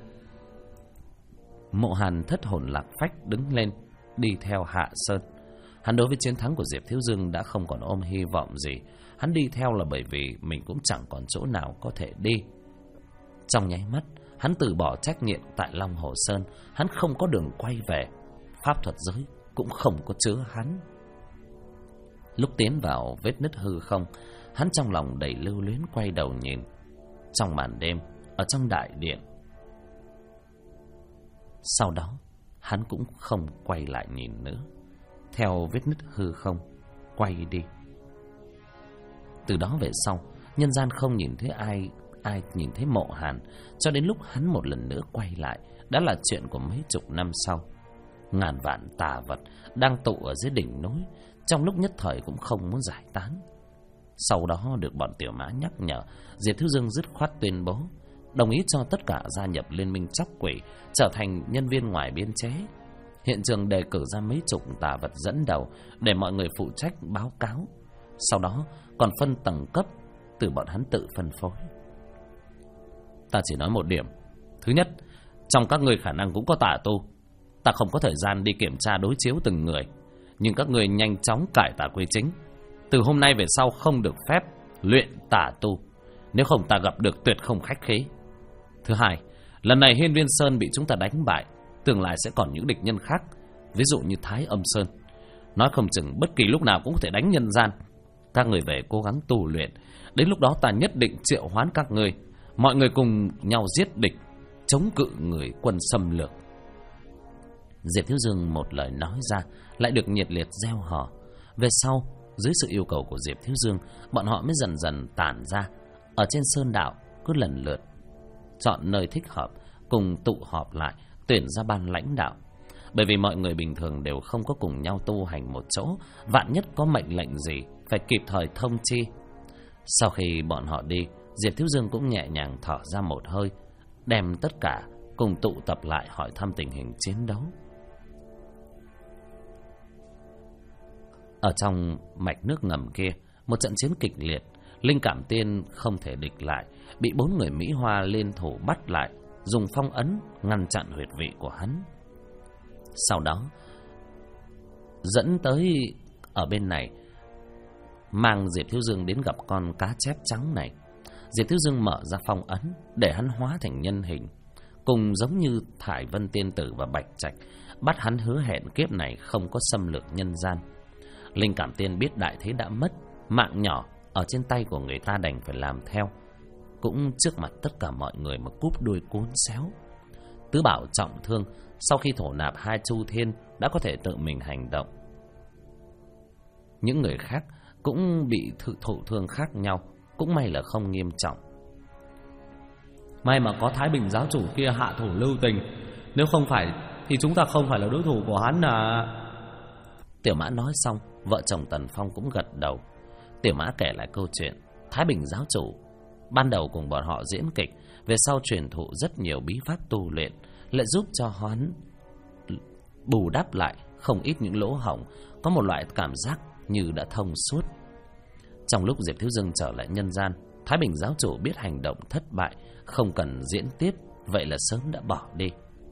Mộ Hàn thất hồn lạc phách đứng lên, đi theo Hạ Sơn. Hắn đối với chiến thắng của Diệp Thiếu Dương đã không còn ôm hy vọng gì. Hắn đi theo là bởi vì mình cũng chẳng còn chỗ nào có thể đi. Trong nháy mắt, hắn từ bỏ trách nhiệm tại Long Hồ Sơn. Hắn không có đường quay về. Pháp thuật giới cũng không có chứa hắn. Lúc tiến vào vết nứt hư không, hắn trong lòng đầy lưu luyến quay đầu nhìn. Trong màn đêm, ở trong đại điện. Sau đó, hắn cũng không quay lại nhìn nữa, theo vết nứt hư không quay đi. Từ đó về sau, nhân gian không nhìn thấy ai nhìn thấy Mộ Hàn, cho đến lúc hắn một lần nữa quay lại đã là chuyện của mấy chục năm sau. Ngàn vạn tà vật đang tụ ở dưới đỉnh núi, trong lúc nhất thời cũng không muốn giải tán. Sau đó được bọn Tiểu Mã nhắc nhở, Diệp Thiếu Dương dứt khoát tuyên bố đồng ý cho tất cả gia nhập liên minh Tróc Quỷ, trở thành nhân viên ngoài biên chế. Hiện trường đề cử ra mấy chục tà vật dẫn đầu để mọi người phụ trách báo cáo. Sau đó còn phân tầng cấp từ bọn hắn tự phân phối. Ta chỉ nói một điểm: thứ nhất, trong các người khả năng cũng có tà tu. Ta không có thời gian đi kiểm tra đối chiếu từng người, nhưng các người nhanh chóng cải tà quy chính. Từ hôm nay về sau không được phép luyện tà tu, nếu không ta gặp được tuyệt không khách khí. Thứ hai, lần này Hiên Viên Sơn bị chúng ta đánh bại, tương lai sẽ còn những địch nhân khác, ví dụ như Thái Âm Sơn. Nói không chừng bất kỳ lúc nào cũng có thể đánh nhân gian. Các người về cố gắng tu luyện, đến lúc đó ta nhất định triệu hoán các người, mọi người cùng nhau giết địch, chống cự người quân xâm lược. Diệp Thiếu Dương một lời nói ra lại được nhiệt liệt reo hò. Về sau, dưới sự yêu cầu của Diệp Thiếu Dương, bọn họ mới dần dần tản ra. Ở trên sơn đạo cứ lần lượt chọn nơi thích hợp, cùng tụ họp lại, tuyển ra ban lãnh đạo. Bởi vì mọi người bình thường đều không có cùng nhau tu hành một chỗ, vạn nhất có mệnh lệnh gì phải kịp thời thông chi. Sau khi bọn họ đi, Diệp Thiếu Dương cũng nhẹ nhàng thở ra một hơi, đem tất cả cùng tụ tập lại hỏi thăm tình hình chiến đấu. Ở trong mạch nước ngầm kia, một trận chiến kịch liệt, Linh Cảm Tiên không thể địch lại, bị 4 người Mỹ Hoa liên thủ bắt lại, dùng phong ấn ngăn chặn huyệt vị của hắn. Sau đó dẫn tới ở bên này, mang Diệp Thiếu Dương đến gặp con cá chép trắng này. Diệp Thiếu Dương mở ra phong ấn để hắn hóa thành nhân hình, cùng giống như Thải Vân Tiên Tử và Bạch Trạch, bắt hắn hứa hẹn kiếp này không có xâm lược nhân gian. Linh Cảm Tiên biết đại thế đã mất, mạng nhỏ ở trên tay của người ta đành phải làm theo, cũng trước mặt tất cả mọi người mà cúp đuôi cuốn xéo. Tứ Bảo trọng thương, sau khi thổ nạp 2 chu thiên đã có thể tự mình hành động. Những người khác cũng bị thụ thương khác nhau, cũng may là không nghiêm trọng. May mà có Thái Bình giáo chủ kia hạ thủ lưu tình, nếu không phải thì chúng ta không phải là đối thủ của hắn à. Tiểu Mã nói xong, vợ chồng Tần Phong cũng gật đầu. Tiểu Mã kể lại câu chuyện Thái Bình giáo chủ ban đầu cùng bọn họ diễn kịch, về sau truyền thụ rất nhiều bí pháp tu luyện, lại giúp cho hắn bù đắp lại không ít những lỗ hổng, có một loại cảm giác như đã thông suốt. Trong lúc Diệp Thiếu Dương trở lại nhân gian, Thái Bình giáo chủ biết hành động thất bại, không cần diễn tiếp, vậy là sớm đã bỏ đi.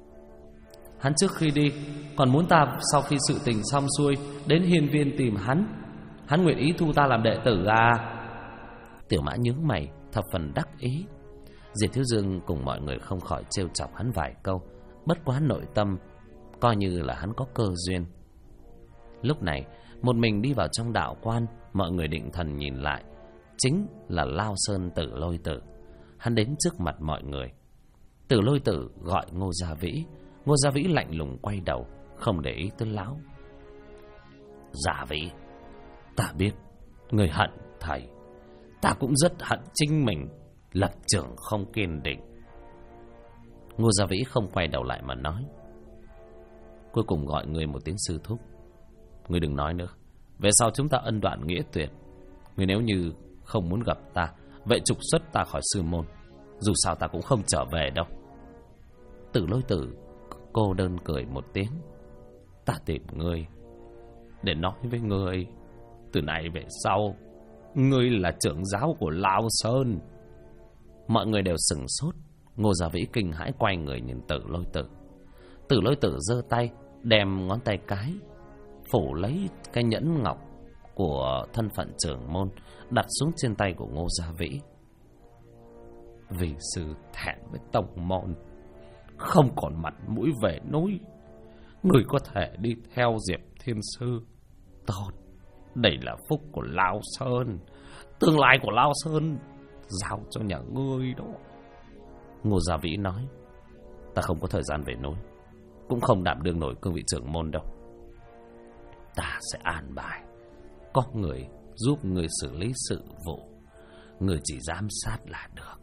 Hắn trước khi đi còn muốn ta sau khi sự tình xong xuôi đến hiên viên tìm hắn. Hắn nguyện ý thu ta làm đệ tử à? Tiểu Mã nhướng mày, thập phần đắc ý. Diệp Thiếu Dương cùng mọi người không khỏi trêu chọc hắn vài câu, bất quá nội tâm coi như là hắn có cơ duyên. Lúc này một mình đi vào trong đạo quan, mọi người định thần nhìn lại, chính là Lao Sơn Tử Lôi Tử. Hắn đến trước mặt mọi người. Tử Lôi Tử gọi Ngô Gia Vĩ. Ngô Gia Vĩ lạnh lùng quay đầu, không để ý tới lão. Gia Vĩ, ta biết người hận thầy, ta cũng rất hận chính mình, lập trường không kiên định. Ngô Gia Vĩ không quay đầu lại mà nói, cuối cùng gọi người một tiếng sư thúc. Người đừng nói nữa, về sau chúng ta ân đoạn nghĩa tuyệt. Người nếu như không muốn gặp ta, vậy trục xuất ta khỏi sư môn, dù sao ta cũng không trở về đâu. Tử Lôi Tử cô đơn cười một tiếng. Ta tìm ngươi để nói với ngươi, từ nay về sau ngươi là trưởng giáo của Lao Sơn. Mọi người đều sửng sốt. Ngô Gia Vĩ kinh hãi quay người nhìn Tử Lôi Tử. Tử Lôi Tử giơ tay, đem ngón tay cái phủ lấy cái nhẫn ngọc của thân phận trưởng môn, đặt xuống trên tay của Ngô Gia Vĩ. Vì sư thẹn với tông môn, không còn mặt mũi về núi, người có thể đi theo Diệp Thiên Sư. Tốt, đây là phúc của Lao Sơn, tương lai của Lao Sơn giao cho nhà ngươi đó. Ngô Gia Vĩ nói, ta không có thời gian về núi, cũng không đảm đương nổi cương vị trưởng môn đâu. Ta sẽ an bài có người giúp người xử lý sự vụ, người chỉ giám sát là được.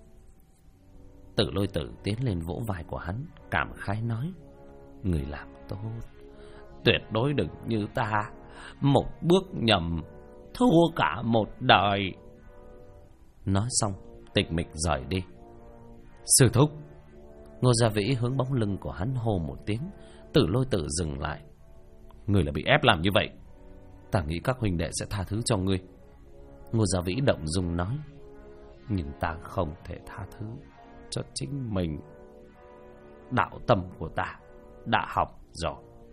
Tử Lôi Tử tiến lên vỗ vai của hắn, cảm khái nói, người làm tốt, tuyệt đối đừng như ta, một bước nhầm thua cả một đời. Nói xong tịch mịch rời đi. Sư thúc. Ngô Gia Vĩ hướng bóng lưng của hắn hô một tiếng. Tử Lôi Tử dừng lại. Người là bị ép làm như vậy, ta nghĩ các huynh đệ sẽ tha thứ cho ngươi. Ngô Gia Vĩ động dung nói, nhưng ta không thể tha thứ cho chính mình. Đạo tâm của ta đã học rồi.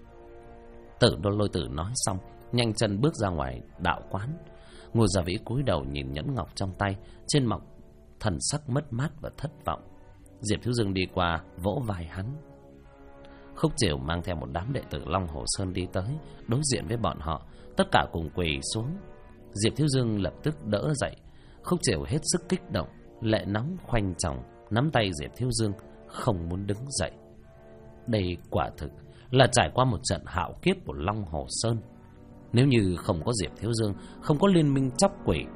Tử Lôi Tử nói xong, nhanh chân bước ra ngoài đạo quán. Ngô Gia Vĩ cúi đầu nhìn nhẫn ngọc trong tay, trên mặt thần sắc mất mát và thất vọng. Diệp Thiếu Dương đi qua vỗ vai hắn. Khúc Triều mang theo một đám đệ tử Long Hồ Sơn đi tới, đối diện với bọn họ, tất cả cùng quỳ xuống. Diệp Thiếu Dương lập tức đỡ dậy. Khúc Triều hết sức kích động, lệ nóng khoanh chồng nắm tay Diệp Thiếu Dương, không muốn đứng dậy. Đây quả thực là trải qua một trận hạo kiếp của Long Hồ Sơn. Nếu như không có Diệp Thiếu Dương, không có liên minh chóc quỷ.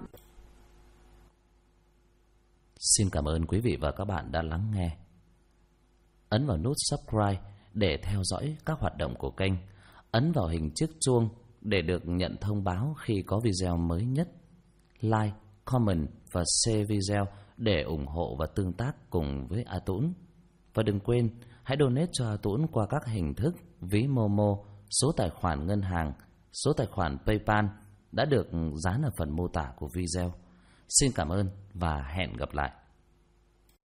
Xin cảm ơn quý vị và các bạn đã lắng nghe. Ấn vào nút subscribe để theo dõi các hoạt động của kênh. Ấn vào hình chiếc chuông để được nhận thông báo khi có video mới nhất. Like, comment và share video để ủng hộ và tương tác cùng với A Tũng. Và đừng quên, hãy donate cho A Tũng qua các hình thức ví Momo, số tài khoản ngân hàng, số tài khoản PayPal đã được dán ở phần mô tả của video. Xin cảm ơn và hẹn gặp lại.